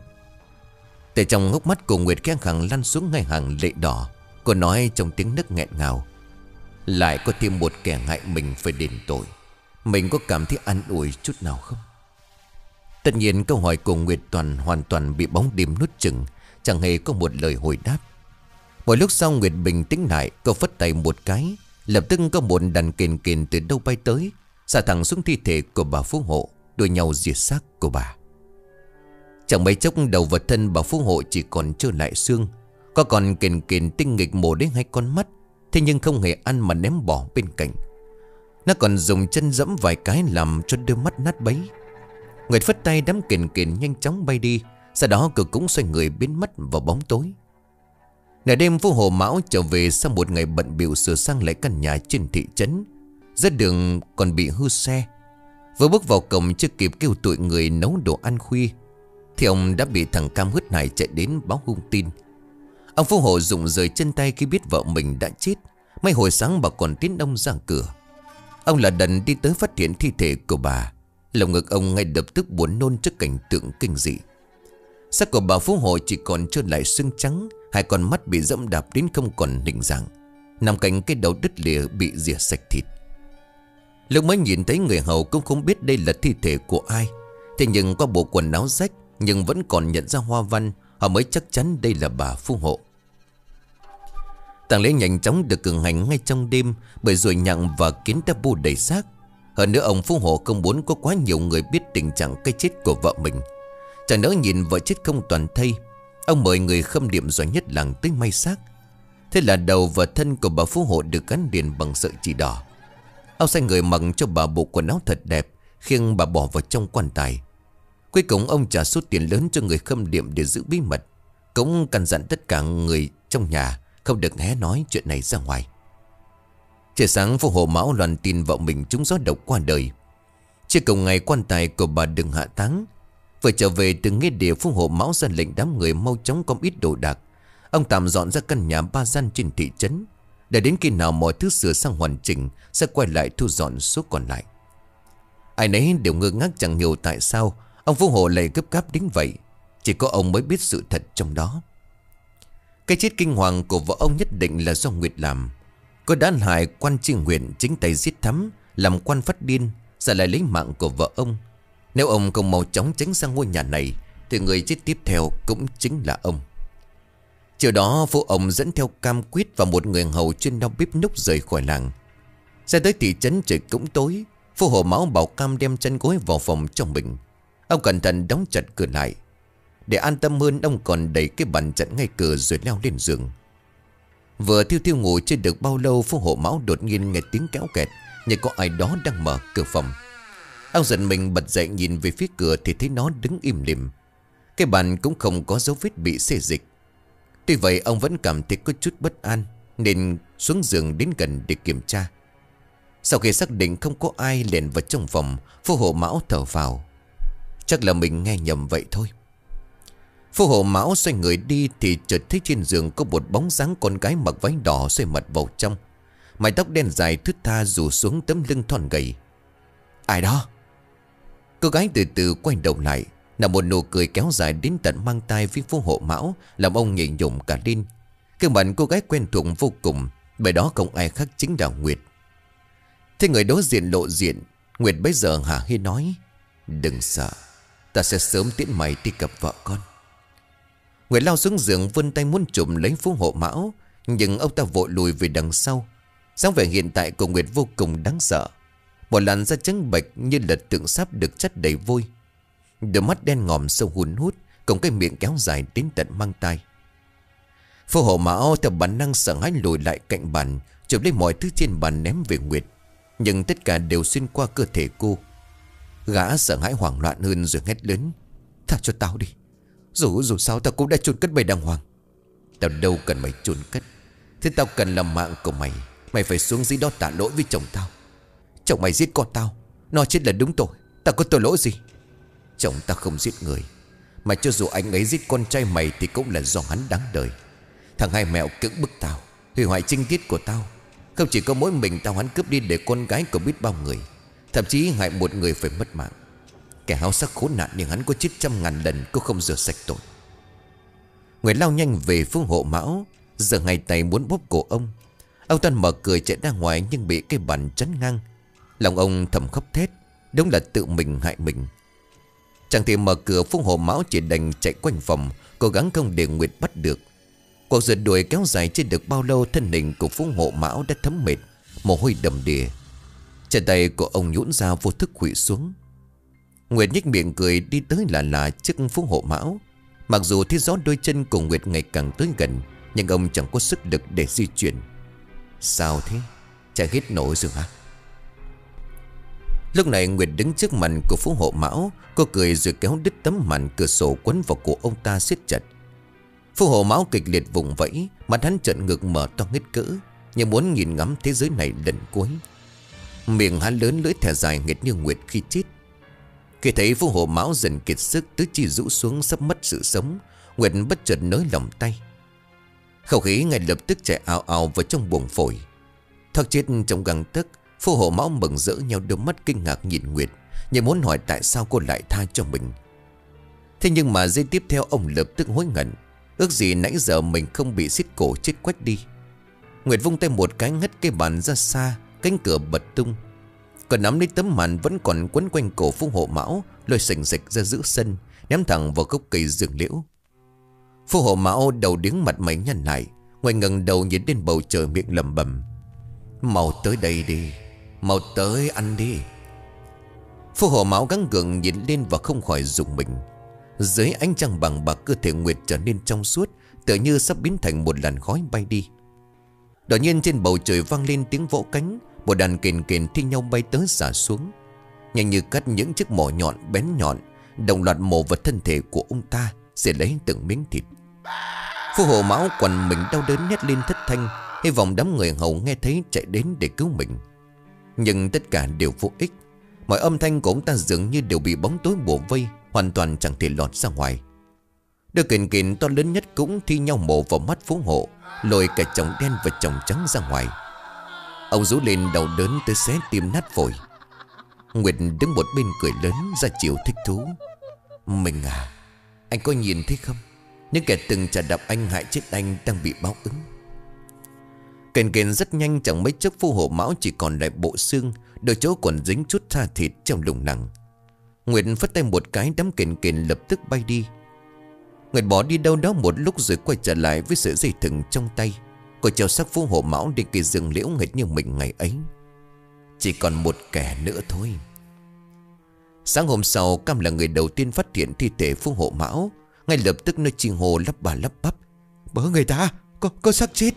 Từ trong hốc mắt của Nguyệt khẽ khàng lăn xuống ngay hàng lệ đỏ. Cô nói trong tiếng nấc nghẹn ngào: "Lại có thêm một kẻ hại mình phải đền tội. Mình có cảm thấy an ủi chút nào không?" Tất nhiên câu hỏi của Nguyệt hoàn toàn bị bóng đêm nuốt chửng, chẳng hề có một lời hồi đáp. Một lúc sau Nguyệt bình tĩnh lại, cô phất tay một cái, lập tức có một đàn kền kền từ đâu bay tới, xả thẳng xuống thi thể của bà phú hộ, đuổi nhau diệt xác của bà. Chẳng mấy chốc đầu và thân bà phú hộ chỉ còn trơ lại xương. Có còn kền kền tinh nghịch mổ đến hai con mắt, thế nhưng không hề ăn mà ném bỏ bên cạnh. Nó còn dùng chân giẫm vài cái làm cho đôi mắt nát bấy. Nguyệt phất tay, đám kền kền nhanh chóng bay đi. Sau đó cô cũng xoay người biến mất vào bóng tối. Nửa đêm Phú Hộ Mão trở về sau một ngày bận bịu sửa sang lại căn nhà trên thị trấn. Ra đường còn bị hư xe. Vừa bước vào cổng chưa kịp kêu tụi người nấu đồ ăn khuya thì ông đã bị thằng Cam hớt hải chạy đến báo hung tin. Ông Phú Hộ rụng rời chân tay khi biết vợ mình đã chết. Mấy hồi sáng bà còn tiến ông ra cửa. Ông là đần đi tới phát hiện thi thể của bà. Lòng ngực ông ngay lập tức buồn nôn trước cảnh tượng kinh dị. Xác của bà Phú Hộ chỉ còn trơn lại xương trắng, hai con mắt bị dẫm đạp đến không còn hình dạng, nằm cạnh cái đầu đứt lìa bị rỉa sạch thịt. Lúc mới nhìn thấy người hầu cũng không biết đây là thi thể của ai. Thế nhưng qua bộ quần áo rách nhưng vẫn còn nhận ra hoa văn, họ mới chắc chắn đây là bà Phú Hộ. Tang lễ nhanh chóng được cử hành ngay trong đêm, bởi ruồi nhặng và kiến đã bu đầy xác. Hơn nữa ông Phú Hộ không muốn có quá nhiều người biết tình trạng cái chết của vợ mình. Chẳng nỡ nhìn vợ chết không toàn thây, ông mời người khâm liệm giỏi nhất làng tới may xác. Thế là đầu và thân của bà Phú Hộ được gắn liền bằng sợi chỉ đỏ. Ông sai người mặc cho bà bộ quần áo thật đẹp, khiêng bà bỏ vào trong quan tài. Cuối cùng ông trả số tiền lớn cho người khâm liệm để giữ bí mật, cũng căn dặn tất cả người trong nhà không được hé nói chuyện này ra ngoài. Trời sáng Phú Hộ Mão loan tin vợ mình trúng gió độc qua đời. Chưa cùng ngày quan tài của bà đừng hạ táng. Vừa trở về từ nghĩa địa, Phú Hộ Mão ra lệnh đám người mau chóng có ít đồ đạc. Ông tạm dọn ra căn nhà 3 gian trên thị trấn, để đến khi nào mọi thứ sửa sang hoàn chỉnh sẽ quay lại thu dọn số còn lại. Ai nấy đều ngơ ngác chẳng hiểu tại sao ông Phú Hộ lại gấp gáp đến vậy. Chỉ có ông mới biết sự thật trong đó. Cái chết kinh hoàng của vợ ông nhất định là do Nguyệt làm. Cô đã hại quan tri huyện chính tay giết thắm, làm quan phát điên, giờ lại lấy mạng của vợ ông. Nếu ông không mau chóng tránh sang ngôi nhà này thì người chết tiếp theo cũng chính là ông. Chiều đó phụ ông dẫn theo Cam Quyết và một người hầu chuyên lau bếp núc rời khỏi làng. Ra tới thị trấn trời cũng tối. Phú Hộ Mão bảo Cam đem chăn gối vào phòng trong mình. Ông cẩn thận đóng chặt cửa lại. Để an tâm hơn, ông còn đẩy cái bàn chặn ngay cửa rồi leo lên giường. Vừa thiêu thiêu ngủ chưa được bao lâu, Phú Hộ Mão đột nhiên nghe tiếng kéo kẹt, như có ai đó đang mở cửa phòng. Ông giật mình bật dậy nhìn về phía cửa thì thấy nó đứng im lìm. Cái bàn cũng không có dấu vết bị xê dịch. Tuy vậy ông vẫn cảm thấy có chút bất an, nên xuống giường đến gần để kiểm tra. Sau khi xác định không có ai lẻn vào trong phòng, Phú Hộ Mão thở phào. Chắc là mình nghe nhầm vậy thôi. Phú Hộ Mão xoay người đi thì chợt thấy trên giường có một bóng dáng con gái mặc váy đỏ xoay mặt vào trong. Mái tóc đen dài thướt tha rủ xuống tấm lưng thon gầy. Ai đó? Cô gái từ từ quay đầu lại, là một nụ cười kéo dài đến tận mang tai với Phú Hộ Mão, làm ông nhảy nhổm cả lên. Cái mặt cô gái quen thuộc vô cùng, bởi đó không ai khác chính là Nguyệt. Thế người đối diện lộ diện, Nguyệt bấy giờ hả hê nói: Đừng sợ, ta sẽ sớm tiễn mày đi gặp vợ con. Nguyệt lao xuống giường vươn tay muốn chụm lấy Phú Hộ Mão, nhưng ông ta vội lùi về đằng sau. Dáng vẻ hiện tại của Nguyệt vô cùng đáng sợ. Một làn da trắng bệch như là tượng sáp được chất đầy vôi, đôi mắt đen ngòm sâu hun hút, cùng cái miệng kéo dài đến tận mang tai. Phú Hộ Mão theo bản năng sợ hãi lùi lại cạnh bàn, chụp lấy mọi thứ trên bàn ném về Nguyệt, nhưng tất cả đều xuyên qua cơ thể cô. Gã sợ hãi hoảng loạn hơn rồi hét lớn: Thả cho tao đi, dù sao tao cũng đã chôn cất mày đàng hoàng. Tao đâu cần mày chôn cất, thế tao cần là mạng của mày. Mày phải xuống dưới đó tạ lỗi với chồng tao. Chồng mày giết con tao, nó chết là đúng tội, tao có tội lỗi gì? Chồng tao không giết người, mà cho dù anh ấy giết con trai mày thì cũng là do hắn đáng đời. Thằng hai mẹo cưỡng bức tao, hủy hoại trinh tiết của tao. Không chỉ có mỗi mình tao, hắn cướp đi để con gái của biết bao người, thậm chí hại một người phải mất mạng. Kẻ háo sắc khốn nạn nhưng hắn có chết 100.000 lần cũng không rửa sạch tội. Người lao nhanh về Phú Hộ Mão, giờ hai tay muốn bóp cổ ông. Ông ta mở cười chạy ra ngoài nhưng bị cái bàn chắn ngang. Lòng ông thầm khóc thét, đúng là tự mình hại mình. Chẳng thể mở cửa, Phú Hộ Mão chỉ đành chạy quanh phòng, cố gắng không để Nguyệt bắt được. Cuộc rượt đuổi kéo dài chưa được bao lâu, thân hình của Phú Hộ Mão đã thấm mệt, mồ hôi đầm đìa. Chân tay của ông nhũn ra vô thức khuỵu xuống. Nguyệt nhếch miệng cười đi tới là trước Phú Hộ Mão. Mặc dù thấy rõ đôi chân của Nguyệt ngày càng tới gần, nhưng ông chẳng có sức lực để di chuyển. Sao thế? Chạy hết nổi rồi hả? Lúc này Nguyệt đứng trước mặt của Phú Hộ Mão. Cô cười rồi kéo đứt tấm màn cửa sổ quấn vào cổ ông ta siết chặt. Phú Hộ Mão kịch liệt vùng vẫy, mặt hắn trợn ngược mở to hết cỡ, như muốn nhìn ngắm thế giới này lần cuối. Miệng hắn lớn, lưỡi thẻ dài nghệt như Nguyệt khi chít. Khi thấy Phú Hộ Mão dần kiệt sức, tứ chi rũ xuống sắp mất sự sống, Nguyệt bất chợt nới lỏng tay. Khẩu khí ngay lập tức chạy ào ào vào trong buồng phổi. Thoát chết trong găng tấc, Phú Hộ Mão mừng rỡ nhau đôi mắt kinh ngạc nhìn Nguyệt, như muốn hỏi tại sao cô lại tha cho mình. Thế nhưng mà giây tiếp theo ông lập tức hối hận, ước gì nãy giờ mình không bị xiết cổ chết quách đi. Nguyệt vung tay một cái ngất cái bàn ra xa, cánh cửa bật tung. Còn nắm lấy tấm màn vẫn còn quấn quanh cổ Phú Hộ Mão, lôi sình sịch ra giữa sân, ném thẳng vào gốc cây dương liễu. Phú Hộ Mão đầu điếng mặt mày nhăn lại, ngoài ngẩng đầu nhìn lên bầu trời miệng lẩm bẩm: "Mau tới đây đi, mau tới ăn đi." Phú Hộ Mão gắng gượng nhìn lên và không khỏi rùng mình. Dưới ánh trăng bằng bạc, cơ thể Nguyệt trở nên trong suốt, tựa như sắp biến thành một làn khói bay đi. Đột nhiên trên bầu trời vang lên tiếng vỗ cánh, một đàn kền kền thi nhau bay tới xả xuống, nhanh như cắt những chiếc mỏ nhọn bén nhọn, đồng loạt mổ vào thân thể của ông ta, sẽ lấy từng miếng thịt. Phú Hộ Mão quằn mình đau đớn hét lên thất thanh, hy vọng đám người hầu nghe thấy chạy đến để cứu mình. Nhưng tất cả đều vô ích. Mọi âm thanh của ông ta dường như đều bị bóng tối bủa vây, hoàn toàn chẳng thể lọt ra ngoài. Đôi kền kền to lớn nhất cũng thi nhau mổ vào mắt Phú Hộ, lôi cả chồng đen và chồng trắng ra ngoài. Ông rú lên đau đớn tới xé tim nát phổi. Nguyệt đứng một bên cười lớn ra chiều thích thú: "Mình à, anh có nhìn thấy không? Những kẻ từng chà đạp anh, hại chết anh đang bị báo ứng." Kền kền rất nhanh, chẳng mấy chốc Phú Hộ Mão chỉ còn lại bộ xương, đôi chỗ còn dính chút da thịt trong lùng nặng. Nguyệt phất tay một cái, đám kền kền lập tức bay đi. Nguyệt bỏ đi đâu đó một lúc rồi quay trở lại với sợi dây thừng trong tay. Cô treo xác Phú Hộ Mão đến cây rừng liễu nghịch như mình ngày ấy. Chỉ còn một kẻ nữa thôi. Sáng hôm sau, Cam là người đầu tiên phát hiện thi thể Phú Hộ Mão. Ngay lập tức nơi chi hồ lắp bà lắp bắp: "Bớ người ta, có xác chết."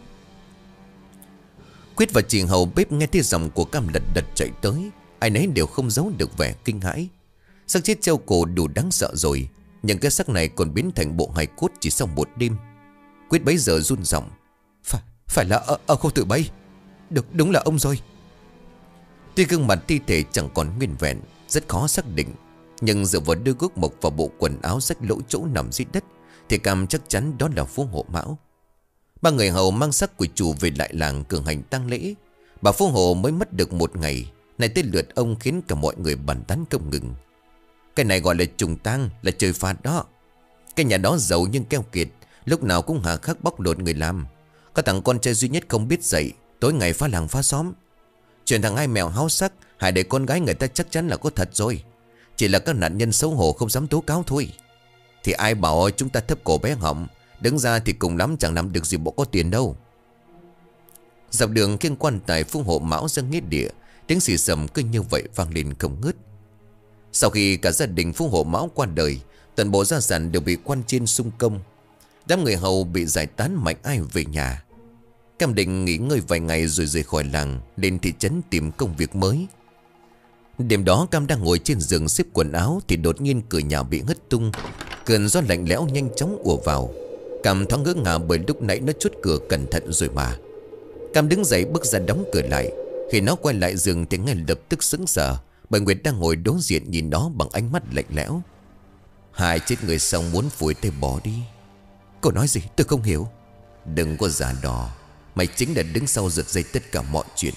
Quyết và chị hầu bếp nghe thấy giọng của Cam lật đật chạy tới, ai nấy đều không giấu được vẻ kinh hãi. Xác chết treo cổ đủ đáng sợ rồi, nhưng cái xác này còn biến thành bộ hài cốt chỉ sau một đêm. Quyết bấy giờ run giọng: Phải là ở khu tự bay. Đúng là ông rồi." Tuy gương mặt thi thể chẳng còn nguyên vẹn, rất khó xác định, nhưng dựa vào đôi guốc mộc và bộ quần áo rách lỗ chỗ nằm dưới đất thì Cam chắc chắn đó là Phú Hộ Mão. Ba người hầu mang xác của chủ về lại làng cử hành tang lễ. Bà Phú Hộ mới mất được một ngày, này tới lượt ông khiến cả mọi người bàn tán không ngừng. Cái này gọi là trùng tang, là trời phạt đó. Cái nhà đó giàu nhưng keo kiệt, lúc nào cũng hà khắc bóc lột người làm. Có thằng con trai duy nhất không biết dạy, tối ngày phá làng phá xóm. Chuyện thằng hai mèo háo sắc hại để con gái người ta chắc chắn là có thật rồi. Chỉ là các nạn nhân xấu hổ không dám tố cáo thôi. Thì ai bảo chúng ta thấp cổ bé họng, đứng ra thì cùng lắm chẳng làm được gì bộ có tiền đâu. Dọc đường khiêng quan tài Phú Hộ Mão ra nghĩa địa, tiếng xì xầm cứ như vậy vang lên không ngớt. Sau khi cả gia đình Phú Hộ Mão qua đời, toàn bộ gia sản đều bị quan trên xung công. Đám người hầu bị giải tán mạnh ai về nhà. Cam định nghỉ ngơi vài ngày rồi rời khỏi làng, lên thị trấn tìm công việc mới. Đêm đó Cam đang ngồi trên giường xếp quần áo thì đột nhiên cửa nhà bị hất tung. Cơn gió lạnh lẽo nhanh chóng ùa vào. Cam thoáng ngỡ ngàng bởi lúc nãy nó chốt cửa cẩn thận rồi mà. Cam đứng dậy bước ra đóng cửa lại. Khi nó quay lại giường thì ngay lập tức sững sờ, bởi Nguyệt đang ngồi đối diện nhìn nó bằng ánh mắt lạnh lẽo. Hai chết người xong muốn phủi tay bỏ đi. Cô nói gì tôi không hiểu. Đừng có giả đò, mày chính là đứng sau giật dây tất cả mọi chuyện.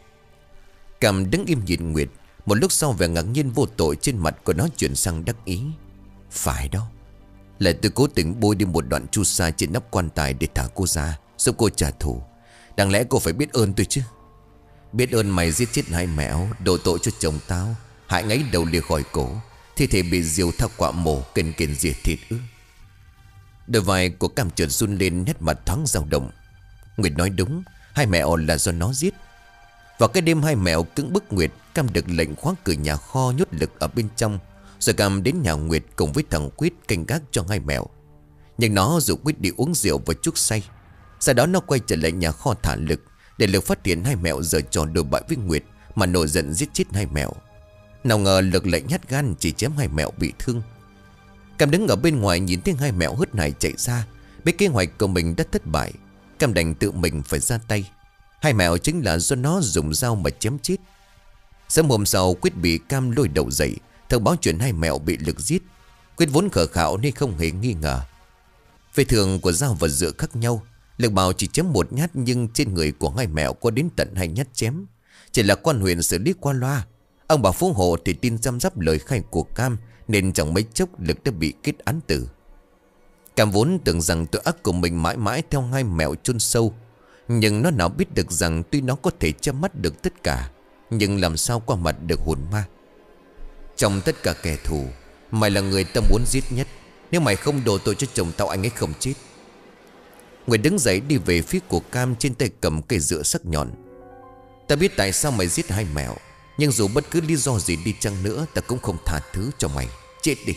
Cam đứng im nhìn Nguyệt. Một lúc sau vẻ ngạc nhiên vô tội trên mặt của nó chuyển sang đắc ý. Phải đó, là tôi cố tình bôi đi một đoạn chu sa trên nắp quan tài để thả cô ra, giúp cô trả thù. Đáng lẽ cô phải biết ơn tôi chứ. Biết ơn mày giết chết hai mẹo, đổ tội cho chồng tao, hại ngáy đầu lìa khỏi cổ, thi thể bị diều thao quạ mổ, kền kền rỉa thịt ư. Đôi vai của Cam chợt run lên, nét mặt thoáng dao động. Nguyệt nói đúng, hai mẹo là do nó giết. Vào cái đêm hai mẹo cứng bức Nguyệt, Cam được lệnh khóa cửa nhà kho nhốt lực ở bên trong. Rồi Cam đến nhà Nguyệt cùng với thằng Quyết canh gác cho hai mẹo. Nhưng nó rủ Quyết đi uống rượu và chuốc say. Sau đó nó quay trở lại nhà kho thả lực, để Lực phát hiện hai mẹo giở trò đồi bại với Nguyệt mà nổi giận giết chết hai mẹo. Nào ngờ Lực lại nhát gan chỉ chém hai mẹo bị thương. Cam đứng ở bên ngoài nhìn thấy hai mẹo hớt hải chạy ra, biết kế hoạch của mình đã thất bại. Cam đành tự mình phải ra tay. Hai mẹo chính là do nó dùng dao mà chém chết. Sớm hôm sau Quyết bị Cam lôi đầu dậy, thông báo chuyện hai mẹo bị Lực giết. Quyết vốn khờ khạo nên không hề nghi ngờ. Về thường của dao và dựa khác nhau. Lực bảo chỉ chém một nhát, nhưng trên người của hai mẹo có đến tận 2 nhát chém. Chỉ là quan huyện xử lý qua loa. Ông bà Phú Hộ thì tin răm rắp lời khai của Cam, nên chẳng mấy chốc Lực đã bị kết án tử. Cam vốn tưởng rằng tội ác của mình mãi mãi theo hai mẹo chôn sâu. Nhưng nó nào biết được rằng tuy nó có thể che mắt được tất cả, nhưng làm sao qua mặt được hồn ma. Trong tất cả kẻ thù, mày là người ta muốn giết nhất. Nếu mày không đổ tội cho chồng tao, anh ấy không chết. Nguyệt đứng dậy đi về phía của Cam, trên tay cầm cây dựa sắc nhọn. Ta biết tại sao mày giết hai mẹo, nhưng dù bất cứ lý do gì đi chăng nữa, ta cũng không tha thứ cho mày. Chết đi.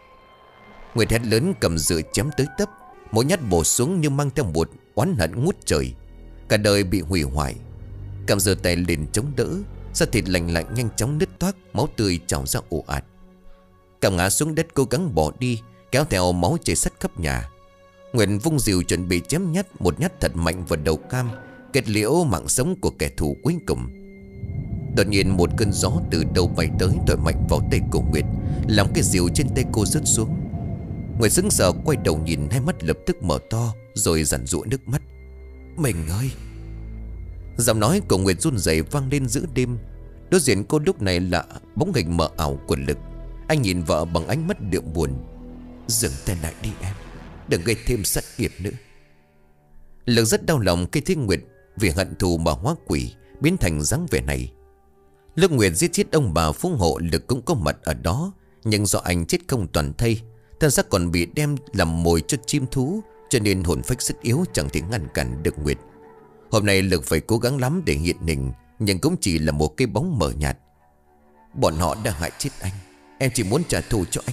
Nguyệt hét lớn, cầm dựa chém tới tấp. Mỗi nhát bổ xuống như mang theo một oán hận ngút trời. Cả đời bị hủy hoại. Cam giơ tay lên chống đỡ, da thịt lạnh lạnh nhanh chóng nứt toác, máu tươi trào ra ồ ạt. Cam ngã xuống đất cố gắng bỏ đi, kéo theo máu chảy sắt khắp nhà. Nguyệt vung dìu chuẩn bị chém một nhát thật mạnh vào đầu Cam, kết liễu mạng sống của kẻ thù cuối cùng. Đột nhiên một cơn gió từ đâu bay tới, thổi mạnh vào tay của Nguyệt, làm cái dìu trên tay cô rớt xuống. Nguyệt sững sờ quay đầu nhìn, hai mắt lập tức mở to, rồi giàn giụa nước mắt. Mình ơi! Giọng nói của Nguyệt run rẩy vang lên giữa đêm. Đối diện cô lúc này là bóng hình mờ ảo của Lực. Anh nhìn vợ bằng ánh mắt đượm buồn. Dừng tay lại đi em, đừng gây thêm sát nghiệp nữa. Lực rất đau lòng khi thấy Nguyệt vì hận thù mà hóa quỷ, biến thành dáng vẻ này. Lúc Nguyệt giết chết ông bà Phú Hộ, Lực cũng có mặt ở đó. Nhưng do anh chết không toàn thây, thân xác còn bị đem làm mồi cho chim thú, cho nên hồn phách rất yếu, chẳng thể ngăn cản được Nguyệt. Hôm nay Lực phải cố gắng lắm để hiện hình, nhưng cũng chỉ là một cái bóng mờ nhạt. Bọn họ đã hại chết anh, em chỉ muốn trả thù cho anh.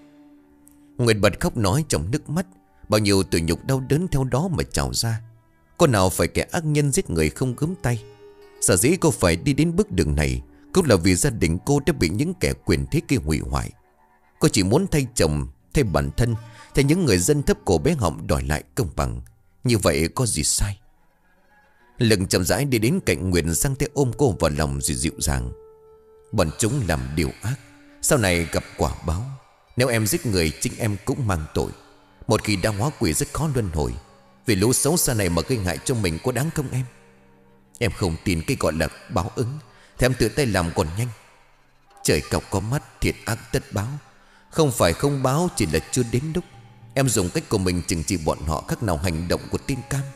Nguyệt bật khóc nói trong nước mắt, bao nhiêu tủi nhục đau đớn theo đó mà trào ra. Cô nào phải kẻ ác nhân giết người không gớm tay. Sở dĩ cô phải đi đến bước đường này cũng là vì gia đình cô đã bị những kẻ quyền thế kia hủy hoại. Cô chỉ muốn thay chồng, thay bản thân, thay những người dân thấp cổ bé họng đòi lại công bằng. Như vậy có gì sai? Lực chậm rãi đi đến cạnh Nguyệt, sang tay ôm cô vào lòng rồi dịu dàng. Bọn chúng làm điều ác, sau này gặp quả báo. Nếu em giết người, chính em cũng mang tội. Một khi đã hóa quỷ rất khó luân hồi. Vì lũ xấu xa này mà gây hại cho mình có đáng không em? Em không tin cái gọi là báo ứng, thì em tự tay làm còn nhanh. Trời cọc có mắt, thiệt ác tất báo. Không phải không báo, chỉ là chưa đến lúc. Em dùng cách của mình trừng trị bọn họ, khác nào hành động của tin Cam.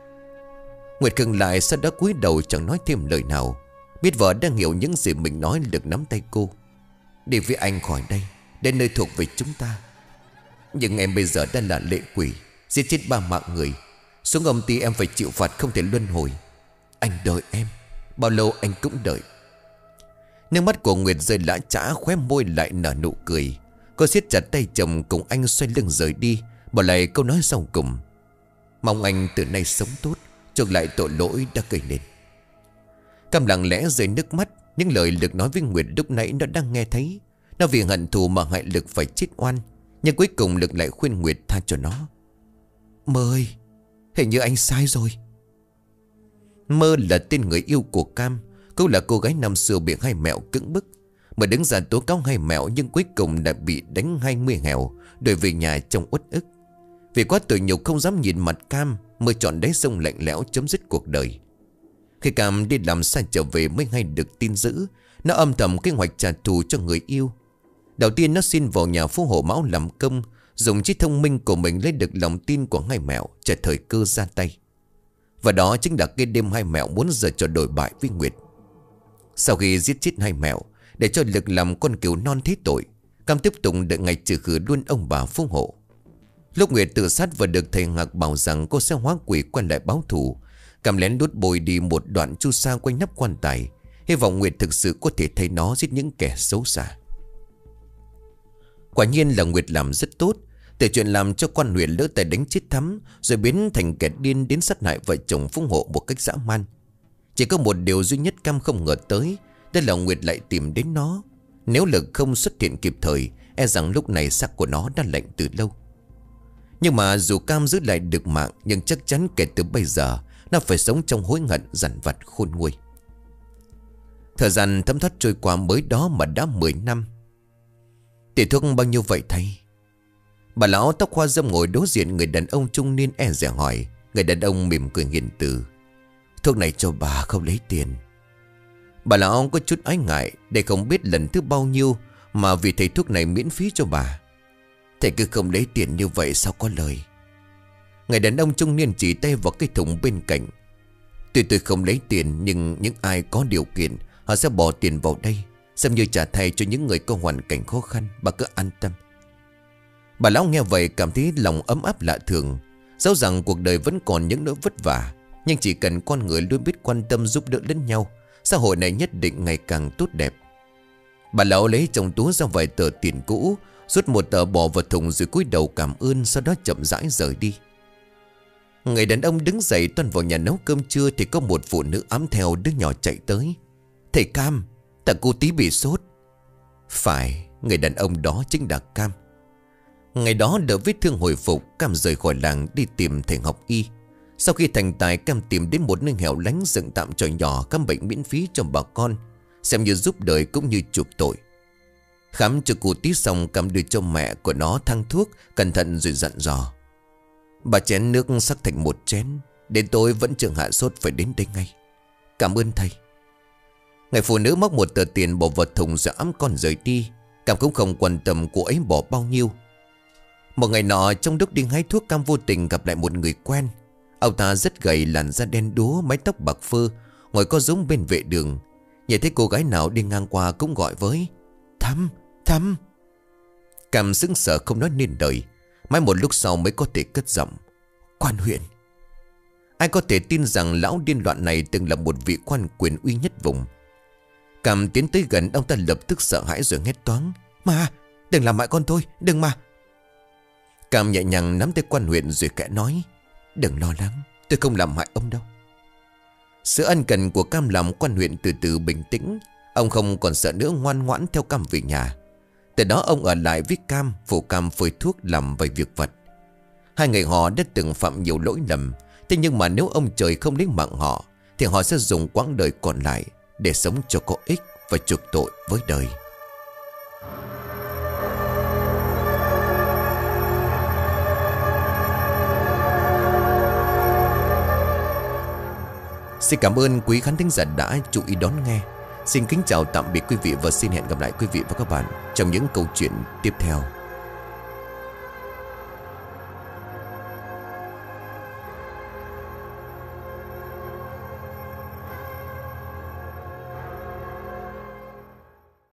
Nguyệt khựng lại, sau đó cúi đầu chẳng nói thêm lời nào. Biết vợ đang hiểu những gì mình nói, Lực nắm tay cô. Đi với anh khỏi đây, đến nơi thuộc về chúng ta. Nhưng em bây giờ đang là lệ quỷ, giết chết 3 mạng người. Xuống âm ty em phải chịu phạt không thể luân hồi. Anh đợi em, bao lâu anh cũng đợi. Nước mắt của Nguyệt rơi lã chã, khóe môi lại nở nụ cười. Cô siết chặt tay chồng cùng anh xoay lưng rời đi, bỏ lại câu nói sau cùng. Mong anh từ nay sống tốt, chuộc lại tội lỗi đã gây nên. Cam lặng lẽ rơi nước mắt. Những lời Lực nói với Nguyệt lúc nãy nó đang nghe thấy. Nó vì hận thù mà hại Lực phải chết oan. Nhưng cuối cùng Lực lại khuyên Nguyệt tha cho nó. Mơ ơi, hình như anh sai rồi. Mơ là tên người yêu của Cam. Cô là cô gái năm xưa bị hai mẹo cưỡng bức. Mà đứng ra tố cáo hai mẹo, nhưng cuối cùng đã bị đánh 20 hèo, đuổi về nhà trong uất ức. Vì quá tủi nhục không dám nhìn mặt Cam, Mơ chọn đáy sông lạnh lẽo chấm dứt cuộc đời. Khi Cam đi làm sai trở về mới hay được tin dữ. Nó âm thầm kế hoạch trả thù cho người yêu. Đầu tiên nó xin vào nhà Phú Hộ Mão làm công, dùng trí thông minh của mình lấy được lòng tin của hai mẹo, chờ thời cơ ra tay. Và đó chính là cái đêm hai mẹo muốn giở trò đổi bại với Nguyệt. Sau khi giết chết hai mẹo, để cho Lực làm con cừu non thế tội, Cam tiếp tục đợi ngày trừ khử luôn ông bà Phú Hộ. Lúc Nguyệt tự sát và được thầy Ngạc bảo rằng cô sẽ hóa quỷ quay lại báo thù, Cam lén đốt bồi đi một đoạn chu sa quanh nắp quan tài, hy vọng Nguyệt thực sự có thể thấy nó giết những kẻ xấu xa. Quả nhiên là Nguyệt làm rất tốt. Từ chuyện làm cho quan huyện lỡ tay đánh chết Thắm, rồi biến thành kẻ điên đến sát hại vợ chồng Phú Hộ một cách dã man. Chỉ có một điều duy nhất Cam không ngờ tới, đó là Nguyệt lại tìm đến nó. Nếu Lực không xuất hiện kịp thời, e rằng lúc này xác của nó đã lạnh từ lâu. Nhưng mà dù Cam giữ lại được mạng, nhưng chắc chắn kể từ bây giờ nó phải sống trong hối hận dằn vặt khôn nguôi. Thời gian thấm thoát trôi qua mới đó mà đã 10 năm. Tiền thuốc bao nhiêu vậy thầy? Bà lão tóc hoa râm ngồi đối diện người đàn ông trung niên e dè hỏi. Người đàn ông mỉm cười hiền từ. Thuốc này cho bà không lấy tiền. Bà lão có chút ái ngại, để không biết lần thứ bao nhiêu mà vì thầy thuốc này miễn phí cho bà. Thầy cứ không lấy tiền như vậy sao có lời. Người đàn ông trung niên chỉ tay vào cái thùng bên cạnh. Tuy tôi không lấy tiền, nhưng những ai có điều kiện họ sẽ bỏ tiền vào đây, xem như trả thay cho những người có hoàn cảnh khó khăn. Bà cứ an tâm. Bà lão nghe vậy cảm thấy lòng ấm áp lạ thường. Dẫu rằng cuộc đời vẫn còn những nỗi vất vả, nhưng chỉ cần con người luôn biết quan tâm giúp đỡ lẫn nhau, xã hội này nhất định ngày càng tốt đẹp. Bà lão lấy trong túi ra vài tờ tiền cũ, rút một tờ bỏ vào thùng rồi cúi đầu cảm ơn, sau đó chậm rãi rời đi. Người đàn ông đứng dậy toan vào nhà nấu cơm trưa thì có một phụ nữ ẵm theo đứa nhỏ chạy tới. Thầy Cam, thằng cô tí bị sốt. Phải, người đàn ông đó chính là Cam. Ngày đó đỡ vết thương hồi phục, Cam rời khỏi làng đi tìm thầy học y. Sau khi thành tài, Cam tìm đến một nơi hẻo lánh dựng tạm tròi nhỏ khám bệnh miễn phí cho bà con, xem như giúp đời cũng như chuộc tội. Khám cho cô tí xong, Cam đưa cho mẹ của nó thang thuốc, cẩn thận rồi dặn dò. Bà chén nước sắc thành một chén, đến tối vẫn chưa hạ sốt phải đến đây ngay. Cảm ơn thầy. Người phụ nữ móc một tờ tiền bỏ vào thùng rồi ẵm con rời đi. Cam cũng không quan tâm cô ấy bỏ bao nhiêu. Một ngày nọ trong lúc đi hái thuốc, Cam vô tình gặp lại một người quen. Ông ta rất gầy, làn da đen đúa, mái tóc bạc phơ, ngồi co rúm bên vệ đường. Nhìn thấy cô gái nào đi ngang qua cũng gọi với Thắm, Thắm. Cam sững sờ không nói nên lời. Mãi một lúc sau mới có thể cất giọng. Quan huyện. Ai có thể tin rằng lão điên loạn này từng là một vị quan quyền uy nhất vùng. Cam tiến tới gần, ông ta lập tức sợ hãi rồi hét toáng. Mà, đừng làm hại con tôi, đừng mà. Cam nhẹ nhàng nắm tay quan huyện rồi khẽ nói. Đừng lo lắng, tôi không làm hại ông đâu. Sự ân cần của Cam làm quan huyện từ từ bình tĩnh. Ông không còn sợ nữa, ngoan ngoãn theo Cam về nhà. Từ đó ông ở lại với Cam, phụ Cam phơi thuốc, làm vài việc vặt. Hai người họ đã từng phạm nhiều lỗi lầm. Thế nhưng mà nếu ông trời không lấy mạng họ, thì họ sẽ dùng quãng đời còn lại để sống cho có ích và chuộc tội với đời. Xin cảm ơn quý khán thính giả đã chú ý đón nghe. Xin kính chào tạm biệt quý vị và xin hẹn gặp lại quý vị và các bạn trong những câu chuyện tiếp theo.